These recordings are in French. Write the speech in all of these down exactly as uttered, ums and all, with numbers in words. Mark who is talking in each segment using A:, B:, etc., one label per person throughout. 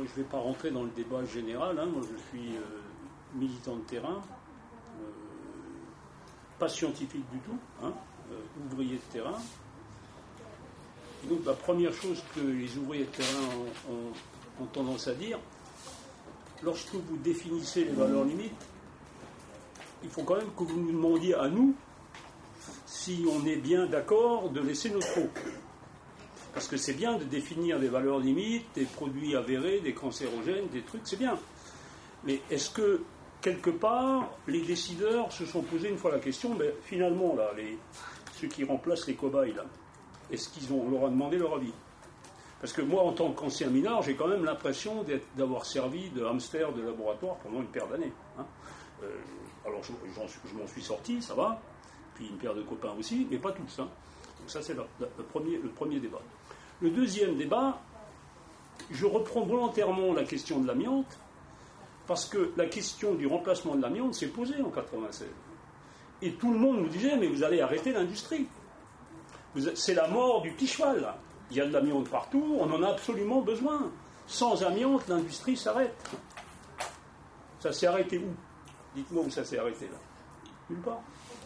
A: je ne vais pas rentrer dans le débat général. Hein. Moi, je suis euh, militant de terrain, euh, pas scientifique du tout, hein, euh, ouvrier de terrain. Et donc, la première chose que les ouvriers de terrain ont, ont, ont tendance à dire, lorsque vous définissez les valeurs limites, il faut quand même que vous nous demandiez à nous si on est bien d'accord de laisser notre eau. Parce que c'est bien de définir des valeurs limites, des produits avérés, des cancérogènes, des trucs, c'est bien. Mais est-ce que, quelque part, les décideurs se sont posés une fois la question, ben, finalement, là, les, ceux qui remplacent les cobayes, là, est-ce qu'ils ont, on leur a demandé leur avis? Parce que moi, en tant qu'ancien mineur, j'ai quand même l'impression d'être, d'avoir servi de hamster de laboratoire pendant une paire d'années. Hein. Euh, alors, je, je m'en suis sorti, ça va, puis une paire de copains aussi, mais pas tous. Hein. Donc ça, c'est le, le, premier, le premier débat. Le deuxième débat, je reprends volontairement la question de l'amiante, parce que la question du remplacement de l'amiante s'est posée en quatre-vingt-seize. Et tout le monde nous disait, mais vous allez arrêter l'industrie. C'est la mort du petit cheval, là. Il y a de l'amiante partout, on en a absolument besoin. Sans amiante, l'industrie s'arrête. Ça s'est arrêté où? Dites-moi où ça s'est arrêté, là. Nulle part.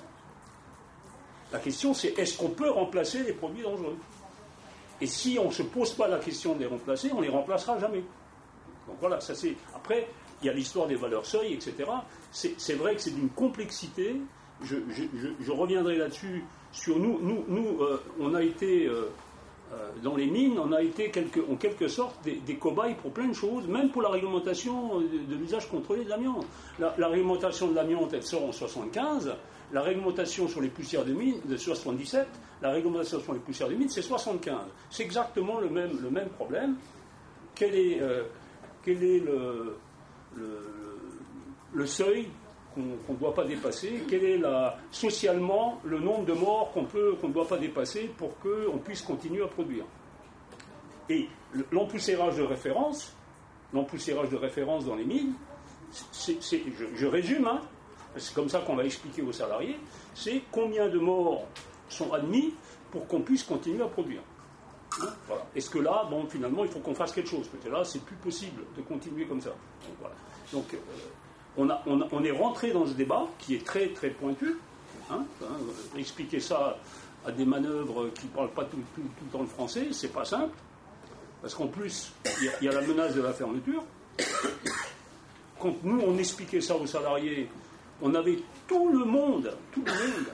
A: La question, c'est est-ce qu'on peut remplacer les produits dangereux? Et si on ne se pose pas la question de les remplacer, on ne les remplacera jamais. Donc voilà, ça c'est... Après, il y a l'histoire des valeurs seuil, et cetera. C'est, c'est vrai que c'est d'une complexité. Je, je, je, je reviendrai là-dessus. Sur nous, nous, nous euh, on a été... Euh, Euh, dans les mines, on a été quelque, en quelque sorte des, des cobayes pour plein de choses, même pour la réglementation de, de l'usage contrôlé de l'amiante. La, la réglementation de l'amiante, elle sort en soixante-quinze, la réglementation sur les poussières de mine, de soixante-dix-sept, la réglementation sur les poussières de mine, c'est soixante-quinze. C'est exactement le même, le même problème. Quel est, euh, quel est le, le, le seuil qu'on ne doit pas dépasser, quel est la, socialement le nombre de morts qu'on peut, qu'on ne doit pas dépasser pour qu'on puisse continuer à produire. Et l'empoussiérage de référence, l'empoussiérage de référence dans les mines, c'est, c'est, je, je résume, hein, c'est comme ça qu'on va expliquer aux salariés, c'est combien de morts sont admis pour qu'on puisse continuer à produire. Hein, voilà. Est-ce que là, bon, finalement, il faut qu'on fasse quelque chose, parce que là, c'est plus possible de continuer comme ça. Donc, voilà. Donc, euh, On, a, on, a, on est rentré dans ce débat qui est très très pointu. Hein, hein, expliquer ça à des manœuvres qui ne parlent pas tout, tout, tout le temps le français, c'est pas simple. Parce qu'en plus, il y, y a la menace de la fermeture. Quand nous, on expliquait ça aux salariés, on avait tout le monde, tout le monde,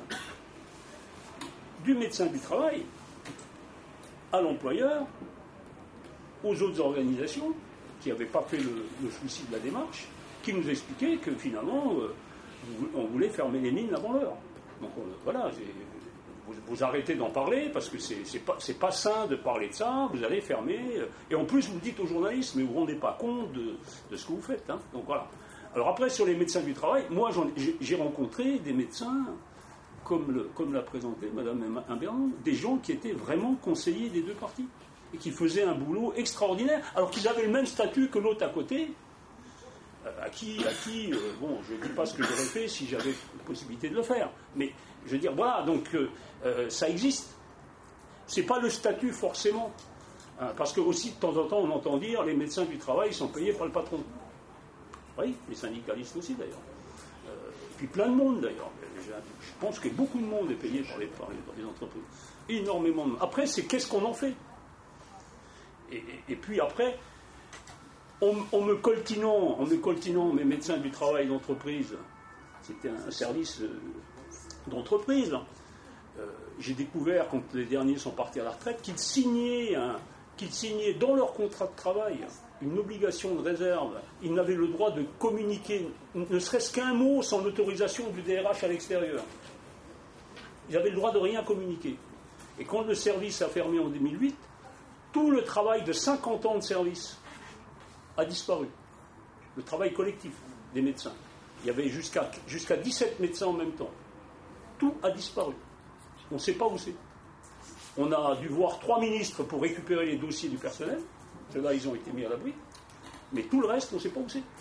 A: du médecin du travail à l'employeur, aux autres organisations qui n'avaient pas fait le, le souci de la démarche, qui nous expliquait que finalement, euh, on voulait fermer les mines avant l'heure. Donc on, voilà, vous, vous arrêtez d'en parler, parce que c'est, c'est, pas, c'est pas sain de parler de ça, vous allez fermer, euh, et en plus vous dites aux journalistes, mais vous ne vous rendez pas compte de, de ce que vous faites. Hein. Donc voilà. Alors après, sur les médecins du travail, moi j'en, j'ai, j'ai rencontré des médecins, comme, le, comme l'a présenté Mme Imbernon, des gens qui étaient vraiment conseillers des deux parties, et qui faisaient un boulot extraordinaire, alors qu'ils avaient le même statut que l'autre à côté, à qui, à qui euh, bon, je ne dis pas ce que j'aurais fait si j'avais la possibilité de le faire, mais je veux dire, voilà, donc euh, euh, ça existe. C'est pas le statut forcément, hein, parce que aussi de temps en temps on entend dire les médecins du travail sont payés par le patron. Oui, les syndicalistes aussi d'ailleurs. Euh, puis plein de monde d'ailleurs. Je, je pense que beaucoup de monde est payé par les, par les, par les entreprises. Énormément de monde. Après, c'est qu'est-ce qu'on en fait et, et, et puis après. En, en, me coltinant, en me coltinant mes médecins du travail d'entreprise, c'était un service euh, d'entreprise, euh, j'ai découvert, quand les derniers sont partis à la retraite, qu'ils signaient, un, qu'ils signaient dans leur contrat de travail une obligation de réserve. Ils n'avaient le droit de communiquer, ne serait-ce qu'un mot, sans l'autorisation du D R H à l'extérieur. Ils avaient le droit de rien communiquer. Et quand le service a fermé en deux mille huit, tout le travail de cinquante ans de service a disparu. Le travail collectif des médecins. Il y avait jusqu'à, jusqu'à dix-sept médecins en même temps. Tout a disparu. On ne sait pas où c'est. On a dû voir trois ministres pour récupérer les dossiers du personnel. Ceux-là, ils ont été mis à l'abri. Mais tout le reste, on ne sait pas où c'est.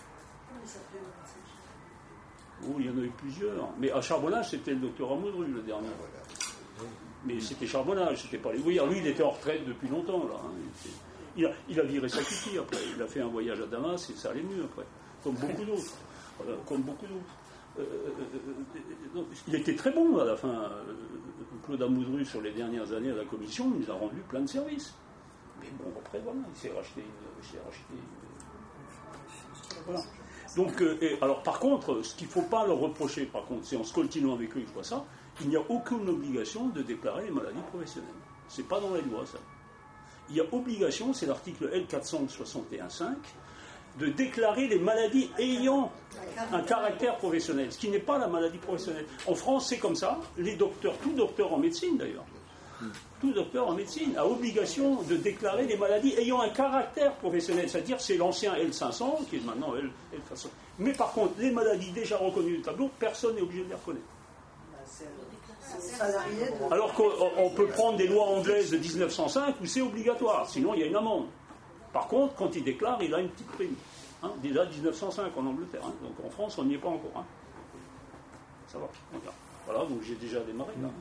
A: Oh, il y en a eu plusieurs. Mais à Charbonnage, c'était le docteur Amodru, le dernier. Mais c'était Charbonnage, c'était pas les... Oui, lui, il était en retraite depuis longtemps, là. Hein. Il a, il a viré sa kiki après. Il a fait un voyage à Damas et ça allait mieux après. Comme beaucoup d'autres. Voilà, comme beaucoup d'autres. Euh, euh, euh, il était très bon à la fin. Euh, Claude Amoudru, sur les dernières années à la commission, il nous a rendu plein de services. Mais bon, après, voilà, il s'est racheté une. Il s'est racheté une... Voilà. Donc, euh, et, alors par contre, ce qu'il ne faut pas leur reprocher, par contre, c'est en se coltinant avec eux, je vois ça, il n'y a aucune obligation de déclarer les maladies professionnelles. C'est pas dans la loi, ça. Il y a obligation, c'est l'article L quatre cent soixante et un cinq, de déclarer les maladies ayant un caractère professionnel, ce qui n'est pas la maladie professionnelle. En France, c'est comme ça. Les docteurs, tout docteur en médecine d'ailleurs, tout docteur en médecine a obligation de déclarer les maladies ayant un caractère professionnel, c'est-à-dire c'est l'ancien L cinq cents qui est maintenant L quatre cents. Mais par contre, les maladies déjà reconnues du tableau, personne n'est obligé de les reconnaître. Alors qu'on peut prendre des lois anglaises de dix-neuf cent cinq où c'est obligatoire, sinon il y a une amende. Par contre, quand il déclare, il a une petite prime. Hein, déjà dix-neuf cent cinq en Angleterre, hein, donc en France, on n'y est pas encore. Hein. Ça va, on verra. Voilà, donc j'ai déjà démarré là.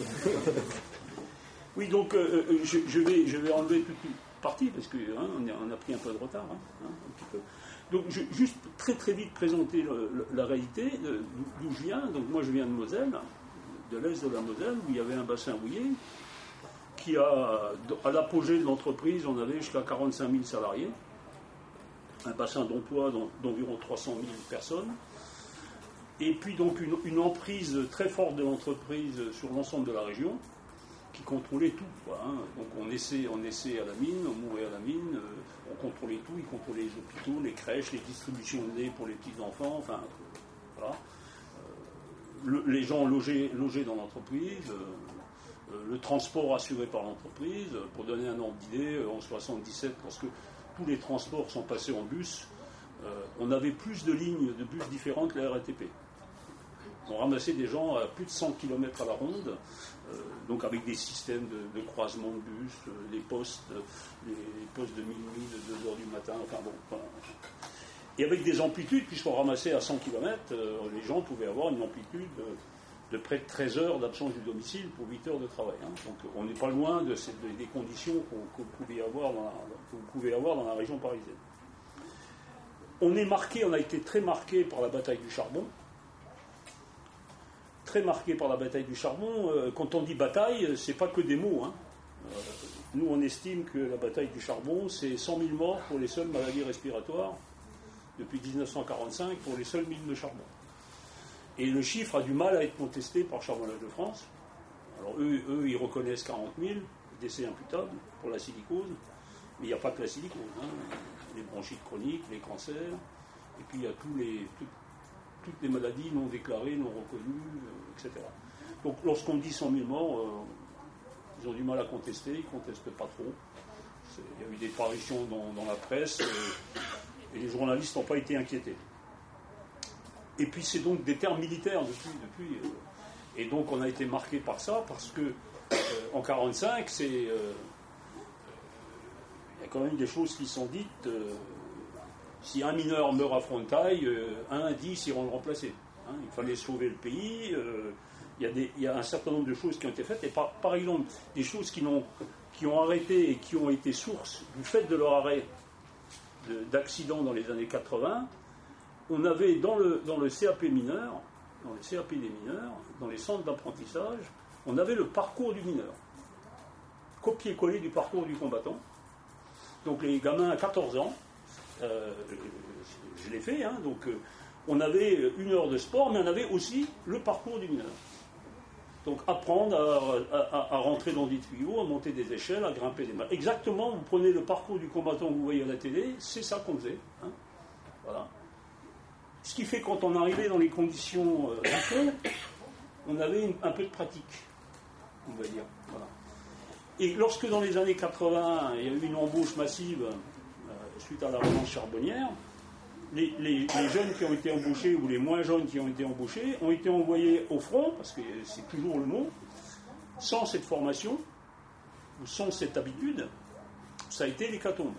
A: Oui, donc euh, je, je, vais, je vais enlever toute une partie parce qu'on hein, on a pris un peu de retard. Hein, hein, un petit peu. Donc je, juste très très vite présenter le, le, la réalité d'où je viens. Donc moi je viens de Moselle, de l'est de la Moselle, où il y avait un bassin houiller qui a, à l'apogée de l'entreprise, on avait jusqu'à quarante-cinq mille salariés, un bassin d'emploi d'environ trois cent mille personnes, et puis donc une, une emprise très forte de l'entreprise sur l'ensemble de la région, qui contrôlait tout. Quoi, hein. Donc on naissait, on naissait à la mine, on mourait à la mine, euh, on contrôlait tout, ils contrôlaient les hôpitaux, les crèches, les distributions de lait pour les petits-enfants, enfin, voilà. Euh, le, les gens logés, logés dans l'entreprise, euh, euh, le transport assuré par l'entreprise. Pour donner un ordre d'idée, euh, en soixante-dix-sept, lorsque tous les transports sont passés en bus, euh, on avait plus de lignes de bus différentes que la R A T P. On ramassait des gens à plus de cent kilomètres à la ronde, euh, donc avec des systèmes de, de croisement de bus, euh, les postes, euh, les, les postes de minuit, de deux heures du matin, enfin bon. Voilà. Et avec des amplitudes, puisqu'on ramassait à cent kilomètres, euh, les gens pouvaient avoir une amplitude de, de près de treize heures d'absence du domicile pour huit heures de travail. Hein. Donc on n'est pas loin de ces, de, des conditions qu'on, qu'on pouvait avoir dans la, que vous pouvez avoir dans la région parisienne. On est marqué, on a été très marqué par la bataille du charbon. Très marqué par la bataille du charbon. Euh, quand on dit bataille, c'est pas que des mots. Hein. Euh, nous, on estime que la bataille du charbon, c'est cent mille morts pour les seules maladies respiratoires depuis dix-neuf cent quarante-cinq pour les seules mines de charbon. Et le chiffre a du mal à être contesté par Charbonnage de France. Alors eux, eux ils reconnaissent quarante mille décès imputables pour la silicose, mais il n'y a pas que la silicose. Hein. Les bronchites chroniques, les cancers, et puis il y a tous les... Tout, toutes les maladies non déclarées, non reconnues, euh, et cetera. Donc lorsqu'on dit cent mille morts, euh, ils ont du mal à contester, ils ne contestent pas trop. C'est, il y a eu des parutions dans, dans la presse, euh, et les journalistes n'ont pas été inquiétés. Et puis c'est donc des termes militaires depuis. depuis euh, et donc on a été marqué par ça, parce que euh, en quarante-cinq, c'est, euh, il y a quand même des choses qui sont dites. Euh, Si un mineur meurt à Frontail, euh, un, dix iront le remplacer. Hein, il fallait sauver le pays. Euh, il, y a des, il y a un certain nombre de choses qui ont été faites. Et par, par exemple, des choses qui, n'ont, qui ont arrêté et qui ont été source du fait de leur arrêt de, d'accidents dans les années quatre-vingts. On avait dans le, dans le C A P mineur, dans le C A P des mineurs, dans les centres d'apprentissage, on avait le parcours du mineur. Copier-coller du parcours du combattant. Donc les gamins à quatorze ans, Euh, je l'ai fait, hein, donc euh, on avait une heure de sport, mais on avait aussi le parcours du mineur. Donc apprendre à, à, à rentrer dans des tuyaux, à monter des échelles, à grimper des marches. Exactement, vous prenez le parcours du combattant que vous voyez à la télé, c'est ça qu'on faisait. Hein, voilà. Ce qui fait quand on arrivait dans les conditions euh, du fond, on avait une, un peu de pratique, on va dire. Voilà. Et lorsque dans les années quatre-vingts, il y a eu une embauche massive suite à la relance charbonnière, les, les, les jeunes qui ont été embauchés ou les moins jeunes qui ont été embauchés ont été envoyés au front, parce que c'est toujours le mot, sans cette formation, ou sans cette habitude, ça a été l'hécatombe.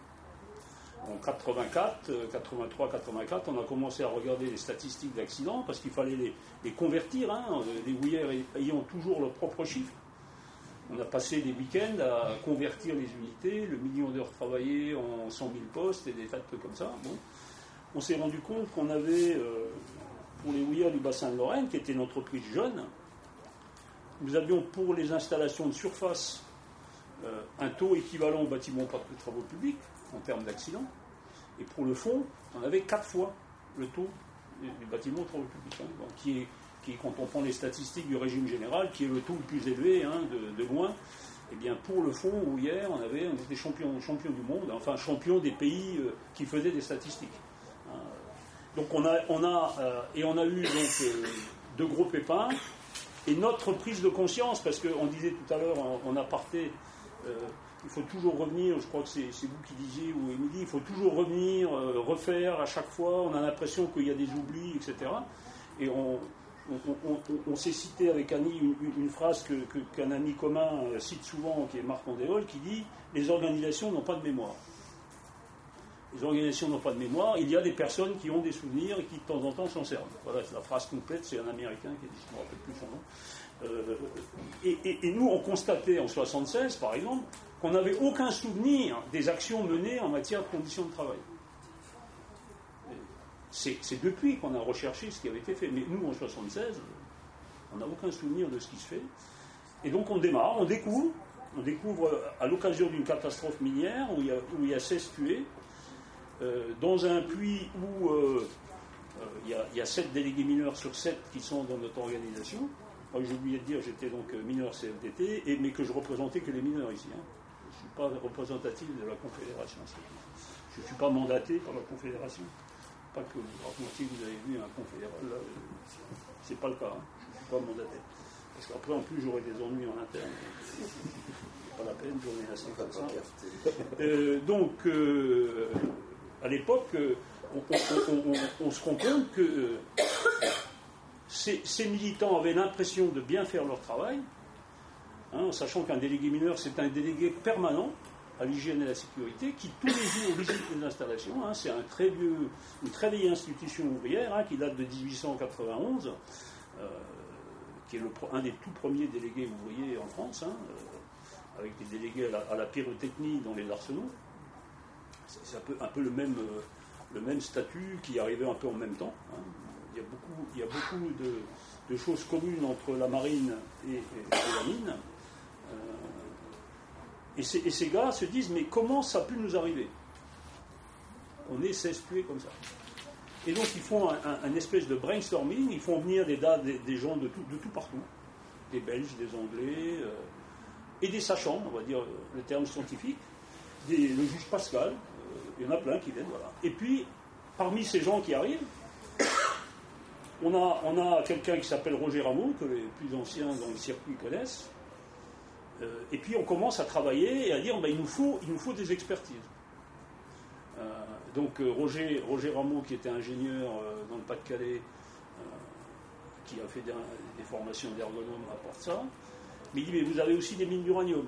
A: En quatre-vingt-quatre, quatre-vingt-trois, quatre-vingt-quatre, on a commencé à regarder les statistiques d'accidents, parce qu'il fallait les, les convertir, hein, les houillères ayant toujours leurs propres chiffres. On a passé des week-ends à convertir les unités, le million d'heures travaillées en cent mille postes et des tas de trucs comme ça. Bon. On s'est rendu compte qu'on avait, euh, pour les houillères du bassin de Lorraine, qui était une entreprise jeune, nous avions pour les installations de surface euh, un taux équivalent au bâtiment de travaux publics en termes d'accidents. Et pour le fond, on avait quatre fois le taux du bâtiment de travaux publics, hein, donc, qui est qui, quand on prend les statistiques du régime général, qui est le taux le plus élevé, hein, de, de loin. Eh bien, pour le fond, où hier, on, avait, on était champion, champion du monde, enfin champion des pays euh, qui faisaient des statistiques. Euh, donc on a, on a euh, et on a eu donc euh, de gros pépins. Et notre prise de conscience, parce qu'on disait tout à l'heure en, en aparté, euh, il faut toujours revenir, je crois que c'est, c'est vous qui disiez, ou Émilie, il faut toujours revenir, euh, refaire à chaque fois, on a l'impression qu'il y a des oublis, et cetera. Et on, on, on, on, on s'est cité avec Annie une, une, une phrase que, que, qu'un ami commun cite souvent, qui est Marc Andéol, qui dit « Les organisations n'ont pas de mémoire ». Les organisations n'ont pas de mémoire, il y a des personnes qui ont des souvenirs et qui de temps en temps s'en servent. Voilà, c'est la phrase complète, c'est un Américain qui a dit, je ne me rappelle plus son nom. Euh, et, et, et nous, on constatait en soixante-seize, par exemple, qu'on n'avait aucun souvenir des actions menées en matière de conditions de travail. C'est, c'est depuis qu'on a recherché ce qui avait été fait. Mais nous, en soixante-seize, on n'a aucun souvenir de ce qui se fait. Et donc on démarre, on découvre, on découvre à l'occasion d'une catastrophe minière où il y a, où il y a seize tués, euh, dans un puits où euh, euh, il, y a, il y a sept délégués mineurs sur sept qui sont dans notre organisation. Moi, j'ai oublié de dire, j'étais donc mineur C F D T, et, mais que je représentais que les mineurs ici. Hein. Je ne suis pas représentatif de la Confédération. Je ne suis pas mandaté par la Confédération. Pas que vous racontiez que vous avez vu un confédéral, là, c'est pas le cas, hein. Je ne suis pas mandaté. Parce qu'après, en plus, j'aurai des ennuis en interne. C'est pas la peine, j'en ai assez comme ça. Euh, donc, euh, à l'époque, on, on, on, on, on se rend compte que euh, ces, ces militants avaient l'impression de bien faire leur travail, hein, sachant qu'un délégué mineur, c'est un délégué permanent à l'hygiène et à la sécurité, qui tous les jours visite les installations. Hein, c'est un très vieux, une très vieille institution ouvrière, hein, qui date de dix-huit cent quatre-vingt-onze, euh, qui est le, un des tout premiers délégués ouvriers en France, hein, euh, avec des délégués à la, à la pyrotechnie dans les arsenaux. C'est, c'est un, peu, un peu le même, euh, le même statut qui arrivait un peu en même temps. Hein. Il y a beaucoup, il y a beaucoup de, de choses communes entre la marine et, et, et la mine. Euh, Et ces, et ces gars se disent, mais comment ça a pu nous arriver? On est seize tués comme ça. Et donc ils font un, un, un espèce de brainstorming, ils font venir des, des, des gens de tout, de tout partout, des Belges, des Anglais, euh, et des sachants, on va dire le terme scientifique, des, le juge Pascal, euh, il y en a plein qui viennent, voilà. Et puis, parmi ces gens qui arrivent, on a, on a quelqu'un qui s'appelle Roger Rameau, que les plus anciens dans le circuit connaissent. Euh, et puis on commence à travailler et à dire ben, il, nous faut, il nous faut des expertises. Euh, donc euh, Roger, Roger Rameau, qui était ingénieur euh, dans le Pas-de-Calais, euh, qui a fait des, des formations d'ergonomes, apporte ça. Mais il dit mais vous avez aussi des mines d'uranium.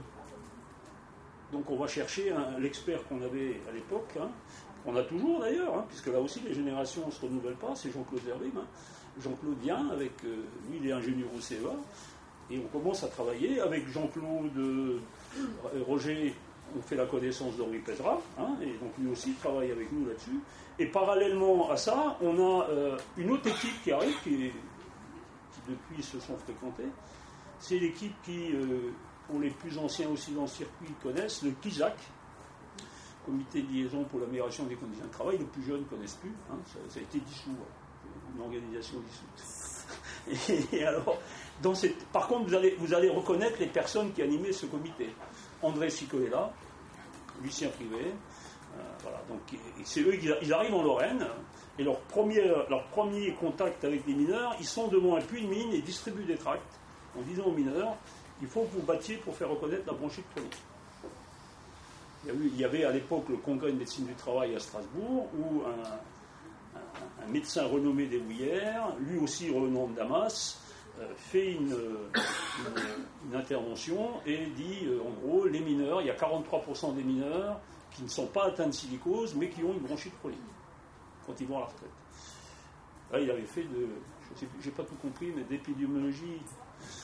A: Donc on va chercher un, l'expert qu'on avait à l'époque, hein, qu'on a toujours d'ailleurs, hein, puisque là aussi les générations ne se renouvellent pas, c'est Jean-Claude Zerbim. Hein. Jean-Claude vient avec, euh, lui il est ingénieur au C E A. Et on commence à travailler avec Jean-Claude, euh, Roger, on fait la connaissance d'Henri Pézra, hein, et donc lui aussi travaille avec nous là-dessus. Et parallèlement à ça, on a euh, une autre équipe qui arrive, qui, est, qui depuis se sont fréquentés. C'est l'équipe qui, euh, pour les plus anciens aussi dans le circuit, connaissent, le KISAC, Comité de liaison pour l'amélioration des conditions de travail. Les plus jeunes ne connaissent plus, hein, ça, ça a été dissous, une organisation dissoute. Et, et alors, dans cette, par contre, vous allez, vous allez reconnaître les personnes qui animaient ce comité. André Sicolella, Lucien Privé, euh, voilà. Donc, et c'est eux, ils arrivent en Lorraine, et leur premier, leur premier contact avec les mineurs, ils sont devant un puits de mine et distribuent des tracts en disant aux mineurs, il faut que vous battiez pour faire reconnaître la bronchite chronique. Il y, a eu, il y avait à l'époque le congrès de médecine du travail à Strasbourg, où un, un, un médecin renommé des houillères, lui aussi revenant de Damas, fait une, une, une intervention et dit, euh, en gros, les mineurs, il y a quarante-trois pour cent des mineurs qui ne sont pas atteints de silicose, mais qui ont une bronchite chronique quand ils vont à la retraite. Là, il avait fait de, je sais plus, j'ai pas tout compris, mais d'épidémiologie,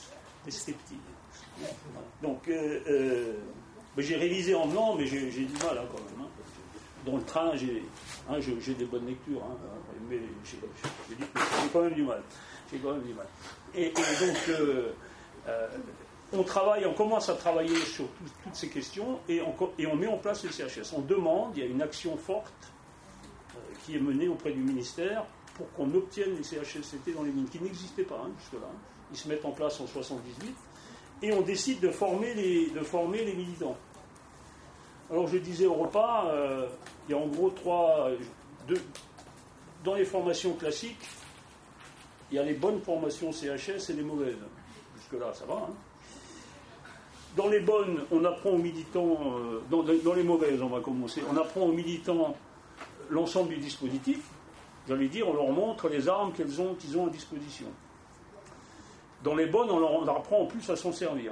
A: C'était petit. Donc, euh, euh, j'ai révisé en blanc, mais j'ai, j'ai du mal hein, quand même. Hein. Dans le train, j'ai, hein, j'ai, j'ai des bonnes lectures, hein, mais j'ai, j'ai, j'ai quand même du mal. J'ai quand même du mal. Et, et donc, euh, euh, on travaille, on commence à travailler sur tout, toutes ces questions et on, et on met en place le C H S. On demande, il y a une action forte euh, qui est menée auprès du ministère pour qu'on obtienne les C H S C T dans les mines, qui n'existaient pas hein, jusque-là. Hein. Ils se mettent en place en soixante-dix-huit et on décide de former les, de former les militants. Alors je disais au repas, euh, il y a en gros trois... Deux, dans les formations classiques, il y a les bonnes formations C H S et les mauvaises. Jusque-là, ça va. Hein. Dans les bonnes, on apprend aux militants... Euh, dans, dans les mauvaises, on va commencer. On apprend aux militants l'ensemble du dispositif. J'allais dire, on leur montre les armes qu'ils ont, qu'ils ont à disposition. Dans les bonnes, on leur, on leur apprend en plus à s'en servir.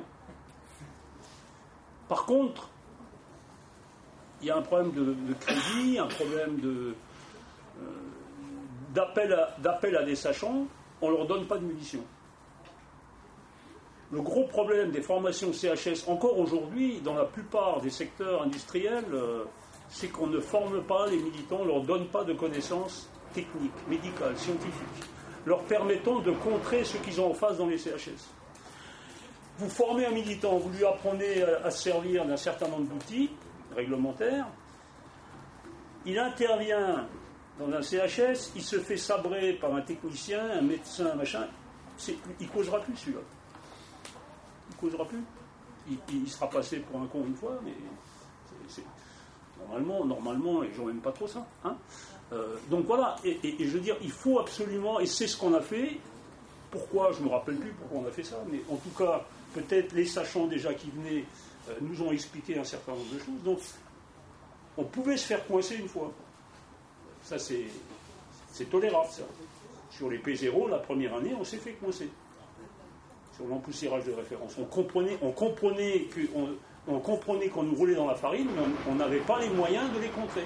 A: Par contre, il y a un problème de, de crédit, un problème de, euh, d'appel, à, d'appel à des sachants, on ne leur donne pas de munitions. Le gros problème des formations C H S, encore aujourd'hui, dans la plupart des secteurs industriels, euh, c'est qu'on ne forme pas les militants, on ne leur donne pas de connaissances techniques, médicales, scientifiques, leur permettant de contrer ce qu'ils ont en face dans les C H S. Vous formez un militant, vous lui apprenez à, à se servir d'un certain nombre d'outils réglementaires, il intervient dans un C H S, il se fait sabrer par un technicien, un médecin, un machin, c'est, il ne causera plus celui-là. Il ne causera plus. Il, il sera passé pour un con une fois, mais c'est, c'est, normalement, normalement, les gens n'aiment pas trop ça. Hein euh, donc voilà, et, et, et je veux dire, il faut absolument, et c'est ce qu'on a fait. Pourquoi, je ne me rappelle plus pourquoi on a fait ça, mais en tout cas, peut-être les sachants déjà qui venaient euh, nous ont expliqué un certain nombre de choses. Donc, on pouvait se faire coincer une fois. Ça, c'est, c'est tolérable, ça. Sur les P zéro, la première année, on s'est fait coincer. Sur l'empoussiérage de référence. On comprenait, on comprenait, que, on, on comprenait qu'on nous roulait dans la farine, mais on n'avait pas les moyens de les contrer.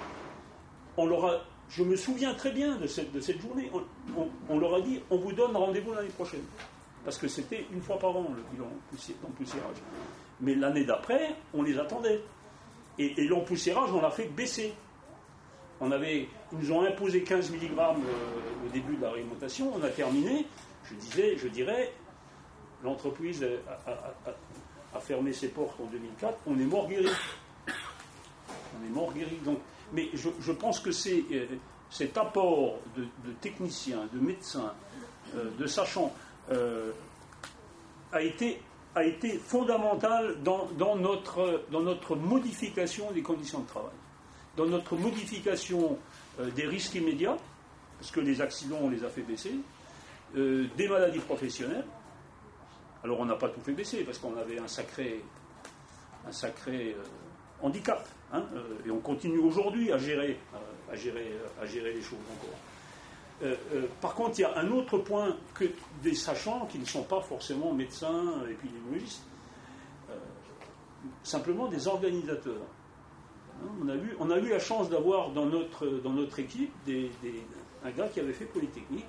A: On leur a, je me souviens très bien de cette, de cette journée. On, on, on leur a dit, on vous donne rendez-vous l'année prochaine. Parce que c'était une fois par an, le bilan d'empoussiérage. Mais l'année d'après, on les attendait. Et, et l'empoussiérage, on l'a fait baisser. On avait, ils nous ont imposé quinze milligrammes euh, au début de la réglementation, on a terminé, je disais, je dirais, l'entreprise a, a, a, a fermé ses portes en deux mille quatre, on est mort guéri. On est mort guéri. Donc, mais je, je pense que c'est, euh, cet apport de, de techniciens, de médecins, euh, de sachants, euh, a été, a été fondamental dans, dans, notre, dans notre modification des conditions de travail. Dans notre modification euh, des risques immédiats, parce que les accidents, on les a fait baisser, euh, des maladies professionnelles. Alors, on n'a pas tout fait baisser, parce qu'on avait un sacré, un sacré euh, handicap. Hein, euh, et on continue aujourd'hui à gérer, euh, à, gérer, à gérer les choses encore. Euh, euh, par contre, il y a un autre point que des sachants, qui ne sont pas forcément médecins, épidémiologistes, euh, simplement des organisateurs. On a, eu, on a eu la chance d'avoir dans notre, dans notre équipe des, des, un gars qui avait fait Polytechnique,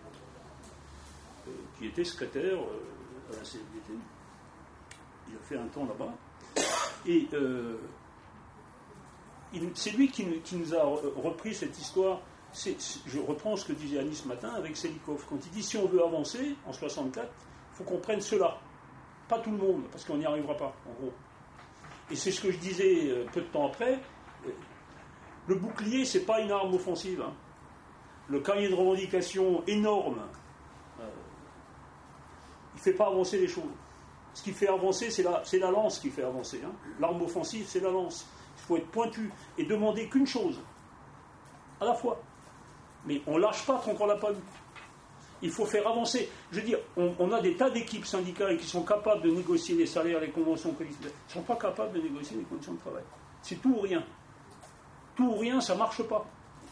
A: euh, qui était secrétaire euh, à la C F D T. Il a fait un temps là-bas. Et euh, il, c'est lui qui, qui nous a repris cette histoire. C'est, c'est, je reprends ce que disait Annie ce matin avec Selikov. Quand il dit si on veut avancer en soixante-quatre, il faut qu'on prenne cela. Pas tout le monde, parce qu'on n'y arrivera pas, en gros. Et c'est ce que je disais peu de temps après, le bouclier, c'est pas une arme offensive. Hein. Le cahier de revendication énorme, euh, il ne fait pas avancer les choses. Ce qui fait avancer, c'est la, c'est la lance qui fait avancer. Hein. L'arme offensive, c'est la lance. Il faut être pointu et demander qu'une chose, à la fois. Mais on ne lâche pas tant qu'on ne l'a pas vu. Il faut faire avancer. Je veux dire, on, on a des tas d'équipes syndicales qui sont capables de négocier les salaires, les conventions collectives. Ils ne sont pas capables de négocier les conditions de travail. C'est tout ou rien. Tout ou rien, ça ne marche pas.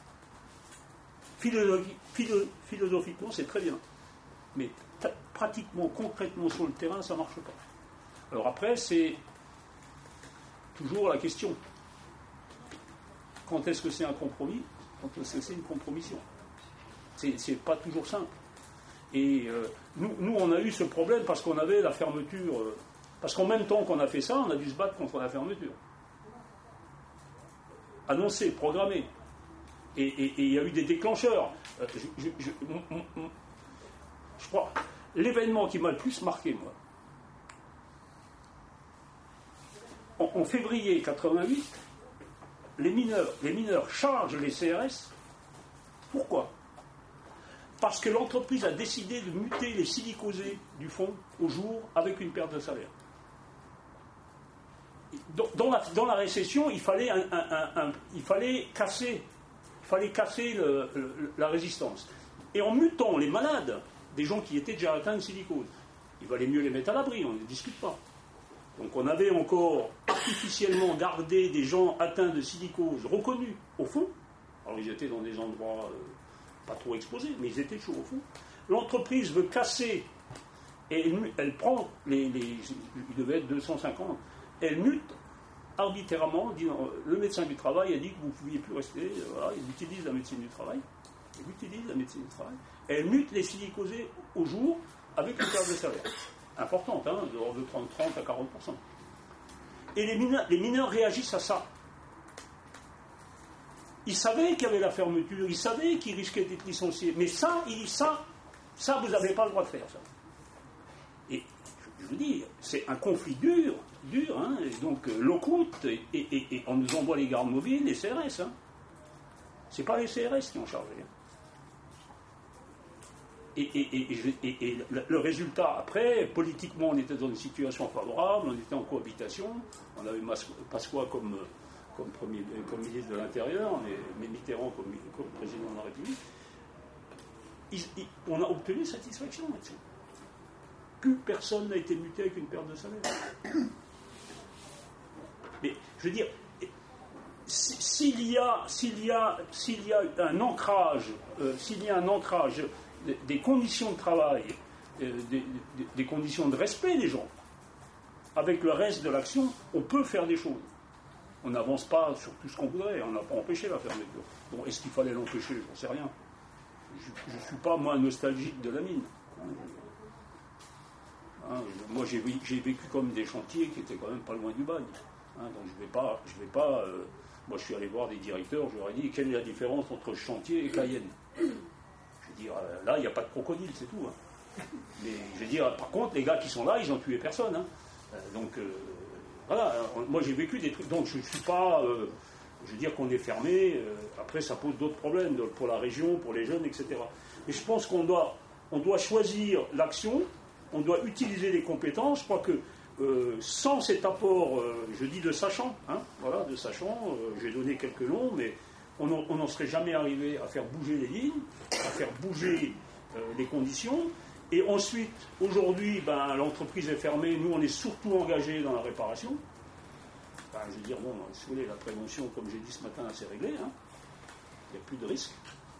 A: Philosophi, philo, philosophiquement, c'est très bien. Mais t- pratiquement, concrètement, sur le terrain, ça ne marche pas. Alors après, c'est toujours la question. Quand est-ce que c'est un compromis ? Quand est-ce que c'est une compromission ? C'est, c'est pas toujours simple. Et euh, nous, nous, on a eu ce problème parce qu'on avait la fermeture. Euh, parce qu'en même temps qu'on a fait ça, on a dû se battre contre la fermeture. Annoncé, programmé. Et il y a eu des déclencheurs. Euh, je, je, je, je crois, l'événement qui m'a le plus marqué, moi, en, en février quatre-vingt-huit, les mineurs, les mineurs chargent les C R S. Pourquoi ? Parce que l'entreprise a décidé de muter les silicosés du fonds au jour avec une perte de salaire. Dans, dans, la, dans la récession, il fallait, un, un, un, un, il fallait casser, il fallait casser le, le, la résistance. Et en mutant les malades, des gens qui étaient déjà atteints de silicose, il valait mieux les mettre à l'abri, on ne discute pas. Donc on avait encore artificiellement gardé des gens atteints de silicose reconnus au fond. Alors ils étaient dans des endroits euh, pas trop exposés, mais ils étaient chauds au fond. L'entreprise veut casser, et elle, elle prend, les, les, il devait être deux cent cinquante, elle mute arbitrairement, dit, le médecin du travail a dit que vous ne pouviez plus rester, voilà, il utilise la médecine du travail, il utilise la médecine du travail, et elle mute les silicosés au jour avec une perte de salaire. Importante, hein, de l'ordre de trente à quarante pour cent. Et les mineurs, les mineurs réagissent à ça. Ils savaient qu'il y avait la fermeture, ils savaient qu'ils risquaient d'être licenciés, mais ça, ils disent ça, ça vous n'avez pas le droit de faire ça. Et je vous dis, c'est un conflit dur, dur, hein, et donc euh, l'O-Croûte, et, et, et, et on nous envoie les gardes mobiles, les C R S. Hein. C'est pas les C R S qui ont chargé. Hein. Et, et, et, et, et le résultat, après, politiquement, on était dans une situation favorable, on était en cohabitation, on avait Pasqua comme, comme, premier, comme ministre de l'Intérieur, mais Mitterrand comme, comme président de la République. Ils, ils, on a obtenu satisfaction là-dessus. Plus personne n'a été muté avec une perte de salaire. Mais, je veux dire, s'il y a, s'il y a, s'il y a un ancrage, euh, s'il y a un ancrage des conditions de travail, des, des, des conditions de respect des gens, avec le reste de l'action, on peut faire des choses. On n'avance pas sur tout ce qu'on voudrait, on n'a pas empêché la fermeture. Bon, est-ce qu'il fallait l'empêcher ? J'en sais rien. Je ne suis pas, moi, nostalgique de la mine. Hein, moi, j'ai, j'ai vécu comme des chantiers qui étaient quand même pas loin du bagne. Hein, donc, je ne vais pas... Je vais pas euh, moi, je suis allé voir des directeurs, je leur ai dit, quelle est la différence entre chantier et Cayenne ? Je veux dire, là, il n'y a pas de crocodile, c'est tout. Hein. Mais je veux dire, par contre, les gars qui sont là, ils n'ont tué personne. Hein. Donc, euh, voilà, moi j'ai vécu des trucs. Donc, je ne suis pas. Euh, je veux dire qu'on est fermé. Euh, après, ça pose d'autres problèmes pour la région, pour les jeunes, et cetera. Mais je pense qu'on doit, on doit choisir l'action, on doit utiliser les compétences. Je crois que euh, sans cet apport, euh, je dis de sachant, hein, voilà, de sachant, euh, j'ai donné quelques noms, mais. On n'en serait jamais arrivé à faire bouger les lignes, à faire bouger euh, les conditions. Et ensuite, aujourd'hui, ben, l'entreprise est fermée. Nous, on est surtout engagés dans la réparation. Ben, je veux dire, bon, si vous voulez, la prévention, comme j'ai dit ce matin, c'est réglé. Hein. Il n'y a plus de risque.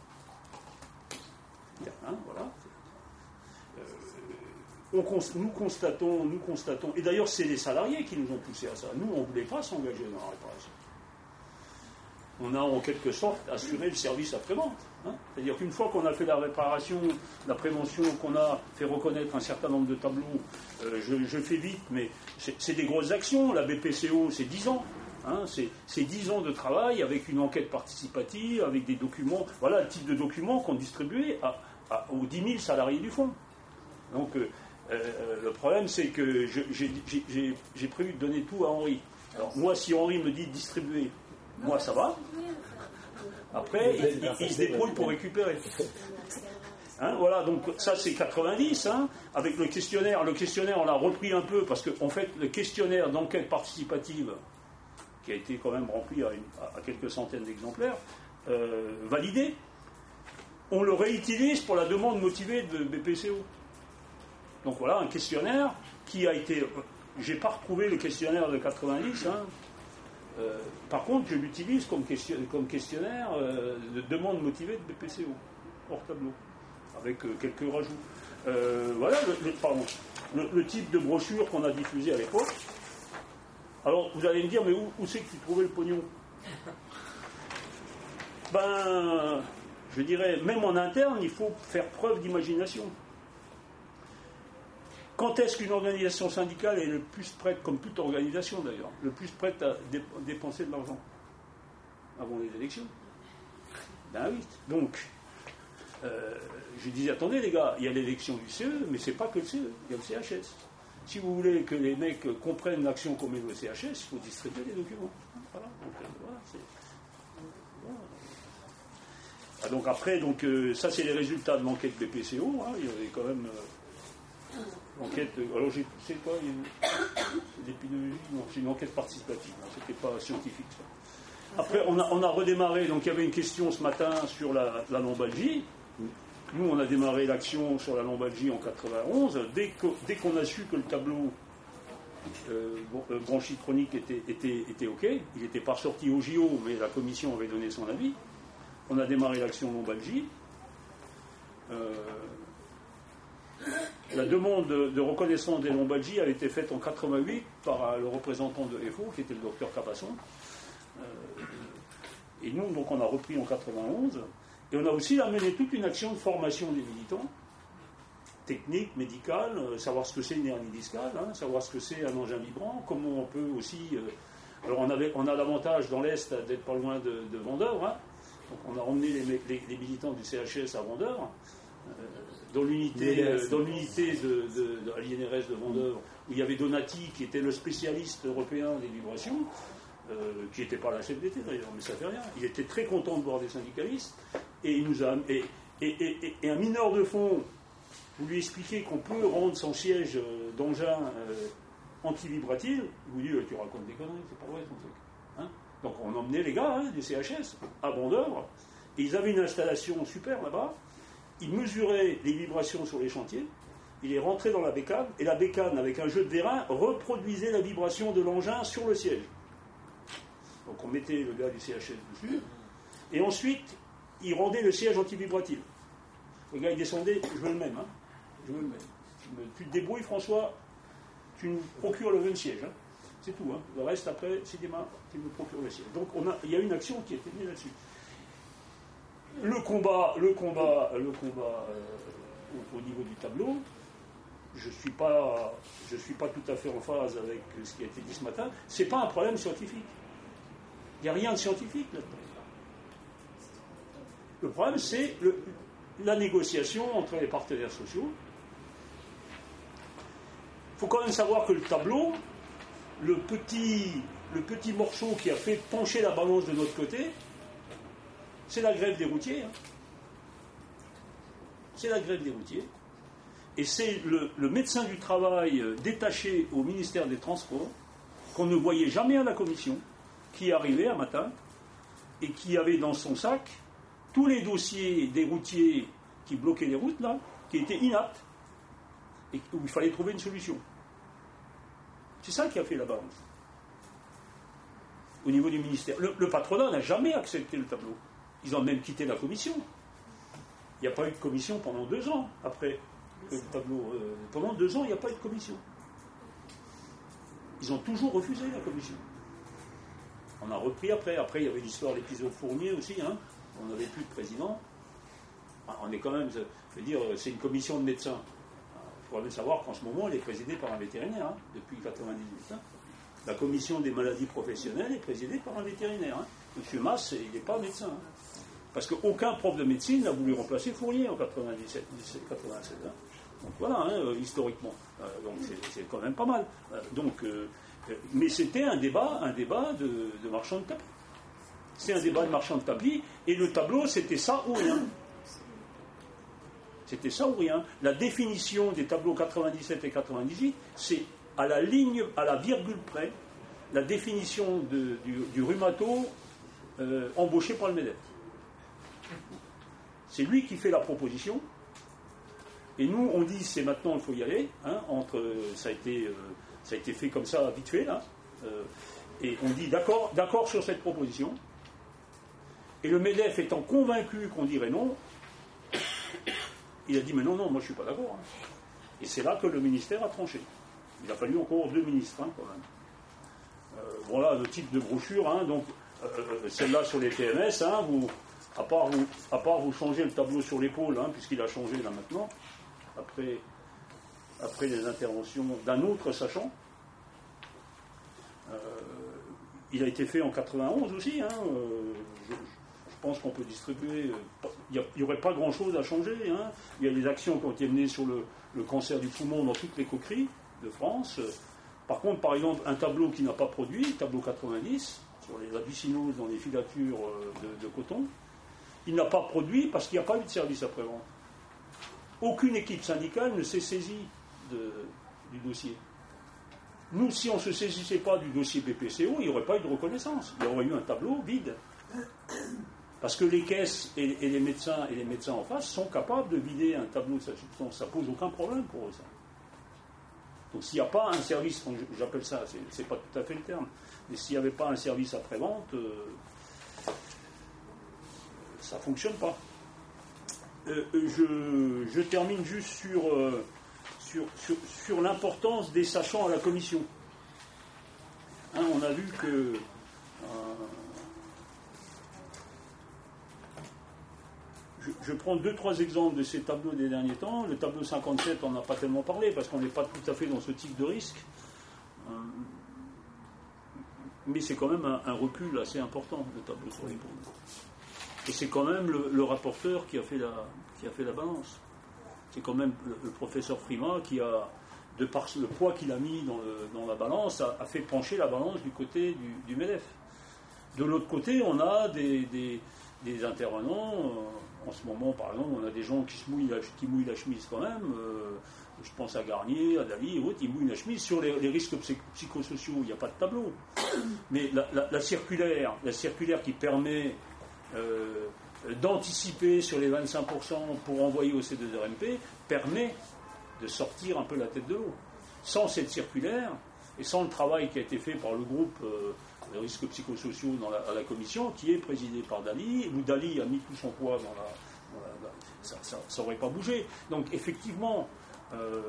A: Hein, voilà. Euh, on cons nous constatons, nous constatons, et d'ailleurs, c'est les salariés qui nous ont poussés à ça. Nous, on ne voulait pas s'engager dans la réparation. On a en quelque sorte assuré le service après-vente. Hein. C'est-à-dire qu'une fois qu'on a fait la réparation, la prévention, qu'on a fait reconnaître un certain nombre de tableaux, euh, je, je fais vite, mais c'est des grosses actions. La B P C O, c'est dix ans. Hein. C'est dix ans de travail avec une enquête participative, avec des documents. Voilà le type de documents qu'on distribuait à, à, aux dix mille salariés du fonds. Donc, euh, euh, le problème, c'est que j'ai prévu de donner tout à Henri. Alors, moi, si Henri me dit de distribuer, moi, ça va. Après, il, il, il se débrouille pour récupérer. Hein, voilà, donc ça, c'est quatre-vingt-dix. Hein, avec le questionnaire. Le questionnaire, on l'a repris un peu, parce qu'en en fait, le questionnaire d'enquête participative, qui a été quand même rempli à, une, à quelques centaines d'exemplaires, euh, validé, on le réutilise pour la demande motivée de B P C O. Donc voilà, un questionnaire qui a été... J'ai pas retrouvé le questionnaire de quatre-vingt-dix, hein. Euh, par contre, je l'utilise comme, question, comme questionnaire euh, de demande motivée de B P C O, hors tableau, avec euh, quelques rajouts. Euh, voilà le, le, pardon, le, le type de brochure qu'on a diffusé à l'époque. Alors, vous allez me dire, mais où, où c'est que tu trouvais le pognon ? Ben, je dirais, même en interne, il faut faire preuve d'imagination. Quand est-ce qu'une organisation syndicale est le plus prête, comme toute organisation d'ailleurs, le plus prête à dépenser de l'argent? Avant les élections. Ben oui. Donc, euh, je disais, attendez les gars, il y a l'élection du C E, mais c'est pas que le C E, il y a le C H S. Si vous voulez que les mecs comprennent l'action qu'ont mené le C H S, il faut distribuer les documents. Voilà. Donc, euh, voilà, c'est... voilà. Ah, donc après, donc, euh, ça c'est les résultats de l'enquête B P C O. Hein, il y avait quand même euh, l'enquête. Alors j'ai, c'est quoi une, c'est l'épidémiologie? Non, c'est une enquête participative. Hein, c'était pas scientifique ça. Après, on a, on a redémarré, donc il y avait une question ce matin sur la, la lombalgie. Nous, on a démarré l'action sur la lombalgie en quatre-vingt-onze. Dès, que, dès qu'on a su que le tableau euh, bronchite chronique était, était, était OK, il n'était pas sorti au J O, mais la commission avait donné son avis, on a démarré l'action lombalgie. Euh, la demande de, de reconnaissance des lombalgies a été faite en quatre-vingt-huit par le représentant de F O, qui était le docteur Capasson. Euh, et nous, donc, on a repris en quatre-vingt-onze, et on a aussi amené toute une action de formation des militants, technique, médicale, euh, savoir ce que c'est une hernie discale, hein, savoir ce que c'est un engin vibrant, comment on peut aussi... Euh, alors, on, avait, on a l'avantage dans l'Est d'être pas loin de, de Vendeur, hein, donc on a emmené les, les, les militants du C H S à Vendeur, euh, dans l'unité, euh, dans l'unité de, de, de, de l'I N R S de Vendeur, où il y avait Donati, qui était le spécialiste européen des vibrations, Euh, qui n'était pas à la C F D T d'ailleurs, mais ça fait rien. Il était très content de voir des syndicalistes, et il nous a et, et, et, et un mineur de fond, vous lui expliquez qu'on peut rendre son siège euh, d'engin euh, anti-vibratil, il vous dit tu racontes des conneries, c'est pas vrai ton truc. Hein, donc on emmenait les gars hein, du C H S à Bandœuvre, et ils avaient une installation super là-bas, ils mesuraient les vibrations sur les chantiers, il est rentré dans la bécane, et la bécane avec un jeu de vérin reproduisait la vibration de l'engin sur le siège. Donc on mettait le gars du C H S dessus, et ensuite il rendait le siège anti-vibratil. Le gars il descendait, je veux le même, hein, je veux le même. Tu te débrouilles François, tu nous procures le même siège, hein. C'est tout. Hein. Le reste après, c'est des mains, tu nous procures le siège. Donc on a, il y a une action qui a été menée là-dessus. Le combat, le combat, le combat euh, au, au niveau du tableau, je ne suis pas, je suis pas tout à fait en phase avec ce qui a été dit ce matin. C'est pas un problème scientifique. Il n'y a rien de scientifique là-dedans. Le problème, c'est le, la négociation entre les partenaires sociaux. Il faut quand même savoir que le tableau, le petit, le petit morceau qui a fait pencher la balance de notre côté, c'est la grève des routiers. Hein. C'est la grève des routiers. Et c'est le, le médecin du travail détaché au ministère des Transports, qu'on ne voyait jamais à la commission, qui arrivait un matin et qui avait dans son sac tous les dossiers des routiers qui bloquaient les routes, là, qui étaient inaptes, et où il fallait trouver une solution. C'est ça qui a fait la balance. Au niveau du ministère. Le, le patronat n'a jamais accepté le tableau. Ils ont même quitté la commission. Il n'y a pas eu de commission pendant deux ans après le tableau. Euh, pendant deux ans, il n'y a pas eu de commission. Ils ont toujours refusé la commission. On a repris après. Après, il y avait l'histoire de l'épisode Fournier aussi. Hein. On n'avait plus de président. On est quand même, je veux dire, c'est une commission de médecins. Il faut quand même savoir qu'en ce moment, elle est présidée par un vétérinaire, hein, depuis mille neuf cent quatre-vingt-dix-huit. Hein. La commission des maladies professionnelles est présidée par un vétérinaire. Hein. Monsieur Masse, il n'est pas médecin. Hein. Parce qu'aucun prof de médecine n'a voulu remplacer Fournier en quatre-vingt-dix-sept quatre-vingt-sept. Hein. Donc voilà, hein, euh, historiquement. Euh, donc c'est, c'est quand même pas mal. Euh, donc, euh, mais c'était un débat, un débat de, de marchand de tapis. C'est un débat de marchand de tapis, et le tableau, c'était ça ou rien. C'était ça ou rien. La définition des tableaux quatre-vingt-dix-sept et quatre-vingt-dix-huit, c'est à la ligne, à la virgule près, la définition de, du, du rhumato euh, embauché par le MEDEF. C'est lui qui fait la proposition, et nous, on dit, c'est maintenant, il faut y aller, hein, entre, ça a été, euh, ça a été fait comme ça, vite fait, là, euh, et on dit, d'accord, d'accord sur cette proposition, et le MEDEF étant convaincu qu'on dirait non, il a dit, mais non, non, moi je ne suis pas d'accord. Hein. Et c'est là que le ministère a tranché. Il a fallu encore deux ministres, hein, quand même. Euh, voilà le type de brochure, hein, donc euh, celle-là sur les T M S, hein, vous, à, part vous, à part vous changer le tableau sur l'épaule, hein, puisqu'il a changé là maintenant, après, après les interventions d'un autre sachant. Euh, il a été fait en quatre-vingt-onze aussi. Hein, euh, je, je pense qu'on peut distribuer. Il n'y aurait pas grand-chose à changer. Hein. Il y a des actions qui ont été menées sur le, le cancer du poumon dans toutes les coqueries de France. Par contre, par exemple, un tableau qui n'a pas produit, tableau quatre-vingt-dix, sur les abucinoses dans les filatures de, de coton, il n'a pas produit parce qu'il n'y a pas eu de service après-vente. Aucune équipe syndicale ne s'est saisie de, du dossier. Nous, si on ne se saisissait pas du dossier B P C O, il n'y aurait pas eu de reconnaissance. Il y aurait eu un tableau vide. Parce que les caisses et, et les médecins et les médecins en face sont capables de vider un tableau de sa substance. Ça ne pose aucun problème pour eux, ça. Donc s'il n'y a pas un service, j'appelle ça, c'est pas tout à fait le terme, mais s'il n'y avait pas un service après-vente, euh, ça ne fonctionne pas. Euh, je, je termine juste sur, euh, sur, sur, sur l'importance des sachants à la commission. Hein, on a vu que euh, je, je prends deux, trois exemples de ces tableaux des derniers temps. Le tableau cinquante-sept, on n'a pas tellement parlé parce qu'on n'est pas tout à fait dans ce type de risque. Euh, mais c'est quand même un, un recul assez important, le tableau sur les ponts. Et c'est quand même le, le rapporteur qui a fait la, qui a fait la balance. C'est quand même le, le professeur Frima qui a, de par le poids qu'il a mis dans, le, dans la balance, a, a fait pencher la balance du côté du, du MEDEF. De l'autre côté, on a des, des, des intervenants. Euh, en ce moment, par exemple, on a des gens qui, se mouillent, la, qui mouillent la chemise quand même. Euh, je pense à Garnier, à Dali et autres, ils mouillent la chemise. Sur les, les risques psychosociaux, il n'y a pas de tableau. Mais la, la, la, circulaire, la circulaire qui permet Euh, d'anticiper sur les vingt-cinq pour cent pour envoyer au C deux R M P permet de sortir un peu la tête de l'eau. Sans cette circulaire et sans le travail qui a été fait par le groupe euh, de risques psychosociaux dans la, à la commission, qui est présidé par Dali, où Dali a mis tout son poids dans la... Dans la, dans, ça n'aurait pas bougé. Donc effectivement, euh,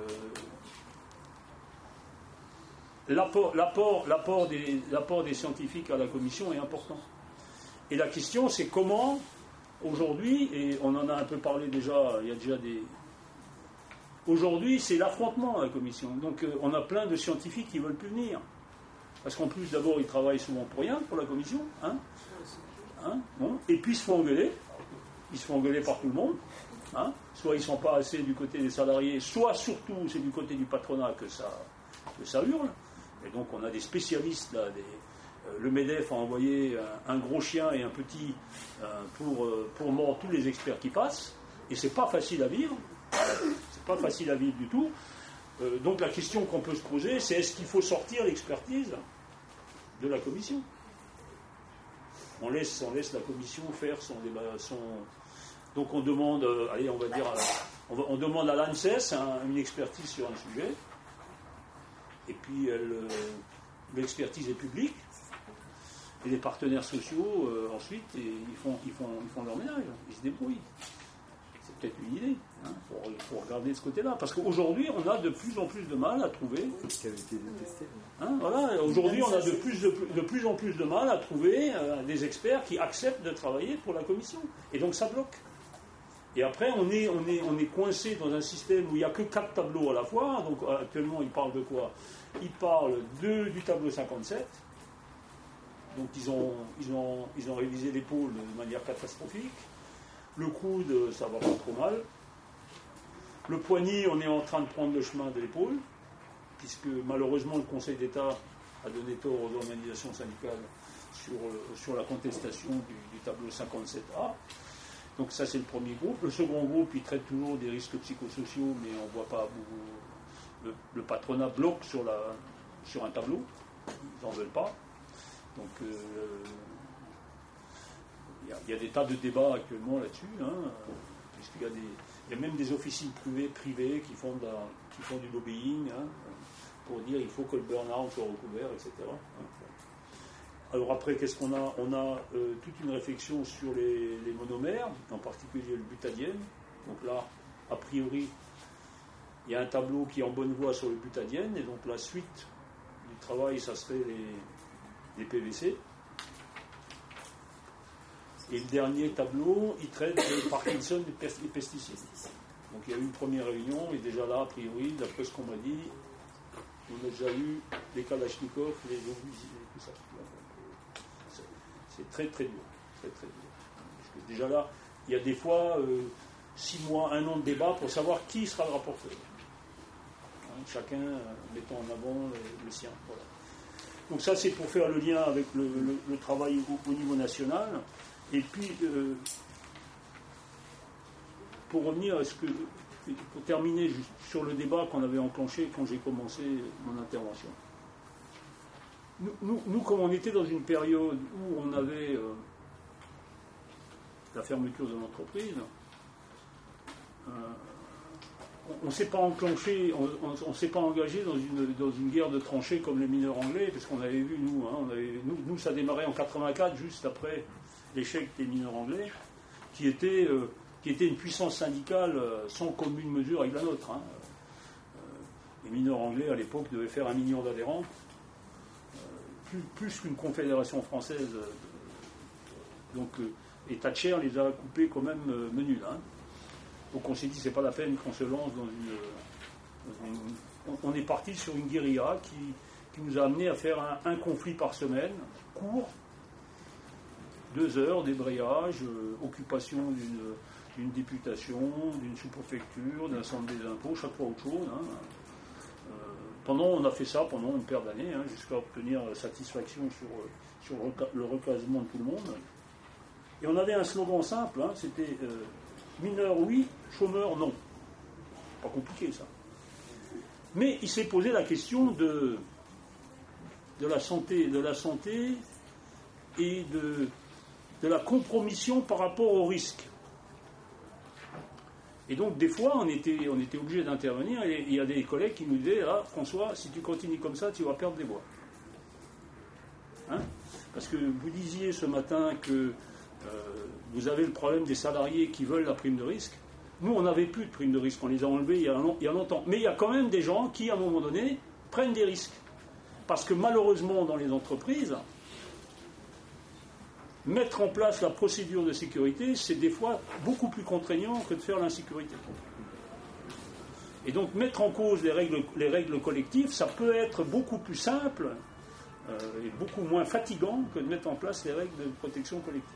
A: l'apport, l'apport, l'apport, des, l'apport des scientifiques à la commission est important. Et la question, c'est comment, aujourd'hui, et on en a un peu parlé déjà, il y a déjà des... Aujourd'hui, c'est l'affrontement à la commission. Donc, euh, on a plein de scientifiques qui ne veulent plus venir. Parce qu'en plus, d'abord, ils travaillent souvent pour rien, pour la commission. Hein hein bon. Et puis, ils se font engueuler. Ils se font engueuler par tout le monde. Hein soit ils ne sont pas assez du côté des salariés, soit, surtout, c'est du côté du patronat que ça, que ça hurle. Et donc, on a des spécialistes, là, des... Le MEDEF a envoyé un gros chien et un petit pour, pour mordre tous les experts qui passent, et c'est pas facile à vivre, c'est pas facile à vivre du tout. Donc la question qu'on peut se poser, c'est est-ce qu'il faut sortir l'expertise de la commission ? On laisse, on laisse la commission faire son débat, son... Donc on demande, allez, on va dire, on, va, on demande à l'ANSES hein, une expertise sur un sujet, et puis elle, l'expertise est publique. Et les partenaires sociaux, euh, ensuite, et ils, font, ils, font, ils font leur ménage, ils se débrouillent. C'est peut-être une idée. Il hein, faut, faut regarder de ce côté-là. Parce qu'aujourd'hui, on a de plus en plus de mal à trouver. Hein, voilà, aujourd'hui, on a de plus, de, de plus en plus de mal à trouver euh, des experts qui acceptent de travailler pour la commission. Et donc, ça bloque. Et après, on est, on est, on est coincé dans un système où il n'y a que quatre tableaux à la fois. Donc, actuellement, ils parlent de quoi ? Ils parlent de, du tableau cinquante-sept. Donc ils ont, ils, ont, ils ont révisé l'épaule de manière catastrophique. Le coude, ça va pas trop mal. Le poignet, on est en train de prendre le chemin de l'épaule, puisque malheureusement le Conseil d'État a donné tort aux organisations syndicales sur, sur la contestation du, du tableau cinquante-sept A. Donc ça c'est le premier groupe. Le second groupe, il traite toujours des risques psychosociaux, mais on ne voit pas beaucoup. Le, le patronat bloque sur, la, sur un tableau. Ils n'en veulent pas. Donc, il euh, y, y a des tas de débats actuellement là-dessus, hein, puisqu'il y a, des, y a même des officines privées, privées qui, font de la, qui font du lobbying hein, pour dire qu'il faut que le burn-out soit recouvert, et cetera. Hein. Alors après, qu'est-ce qu'on a ? On a euh, toute une réflexion sur les, les monomères, en particulier le butadiène. Donc là, a priori, il y a un tableau qui est en bonne voie sur le butadiène, et donc la suite du travail, ça serait les... les P V C. Et le dernier tableau, il traite de Parkinson et pesticides. Donc il y a eu une première réunion, et déjà là, a priori, d'après ce qu'on m'a dit, on a déjà eu les Kalachnikov, les obus, tout ça. C'est, c'est très très dur. Très, très dur. Parce que déjà là, il y a des fois euh, six mois, un an de débat pour savoir qui sera le rapporteur. Hein, chacun euh, mettant en avant le, le sien. Voilà. Donc ça, c'est pour faire le lien avec le, le, le travail au, au niveau national. Et puis, euh, pour revenir à ce que, pour terminer juste sur le débat qu'on avait enclenché quand j'ai commencé mon intervention. Nous, nous, nous, comme on était dans une période où on avait euh, la fermeture de l'entreprise, euh, on ne s'est pas enclenché, on ne s'est pas engagé dans une, dans une guerre de tranchées comme les mineurs anglais, parce qu'on avait vu, nous, hein, on avait, nous, nous, ça démarrait en quatre-vingt-quatre, juste après l'échec des mineurs anglais, qui était, euh, qui était une puissance syndicale euh, sans commune mesure avec la nôtre. Hein. Euh, les mineurs anglais, à l'époque, devaient faire un million d'adhérents, euh, plus, plus qu'une confédération française. Euh, donc, euh, et Thatcher les a coupés quand même euh, menus, là. Hein. Donc on s'est dit, c'est pas la peine qu'on se lance dans une... Dans une on, on est parti sur une guérilla qui, qui nous a amené à faire un, un conflit par semaine, court, deux heures, débrayage, euh, occupation d'une, d'une députation, d'une sous-préfecture, d'un centre des impôts, chaque fois autre chose. Hein. Euh, pendant, on a fait ça pendant une paire d'années, hein, jusqu'à obtenir satisfaction sur, sur le, reca- le recasement de tout le monde. Et on avait un slogan simple, hein, c'était... Euh, mineurs, oui, chômeurs, non. Pas compliqué, ça. Mais il s'est posé la question de, de, la, santé, de la santé et de, de la compromission par rapport au risque. Et donc, des fois, on était, on était obligé d'intervenir, et il y a des collègues qui nous disaient, ah, François, si tu continues comme ça, tu vas perdre des voix. Hein? Parce que vous disiez ce matin que Euh, vous avez le problème des salariés qui veulent la prime de risque. Nous, on n'avait plus de prime de risque, on les a enlevés il y a, long, il y a longtemps. Mais il y a quand même des gens qui, à un moment donné, prennent des risques. Parce que malheureusement, dans les entreprises, mettre en place la procédure de sécurité, c'est des fois beaucoup plus contraignant que de faire l'insécurité. Et donc, mettre en cause les règles, les règles collectives, ça peut être beaucoup plus simple euh, et beaucoup moins fatigant que de mettre en place les règles de protection collective.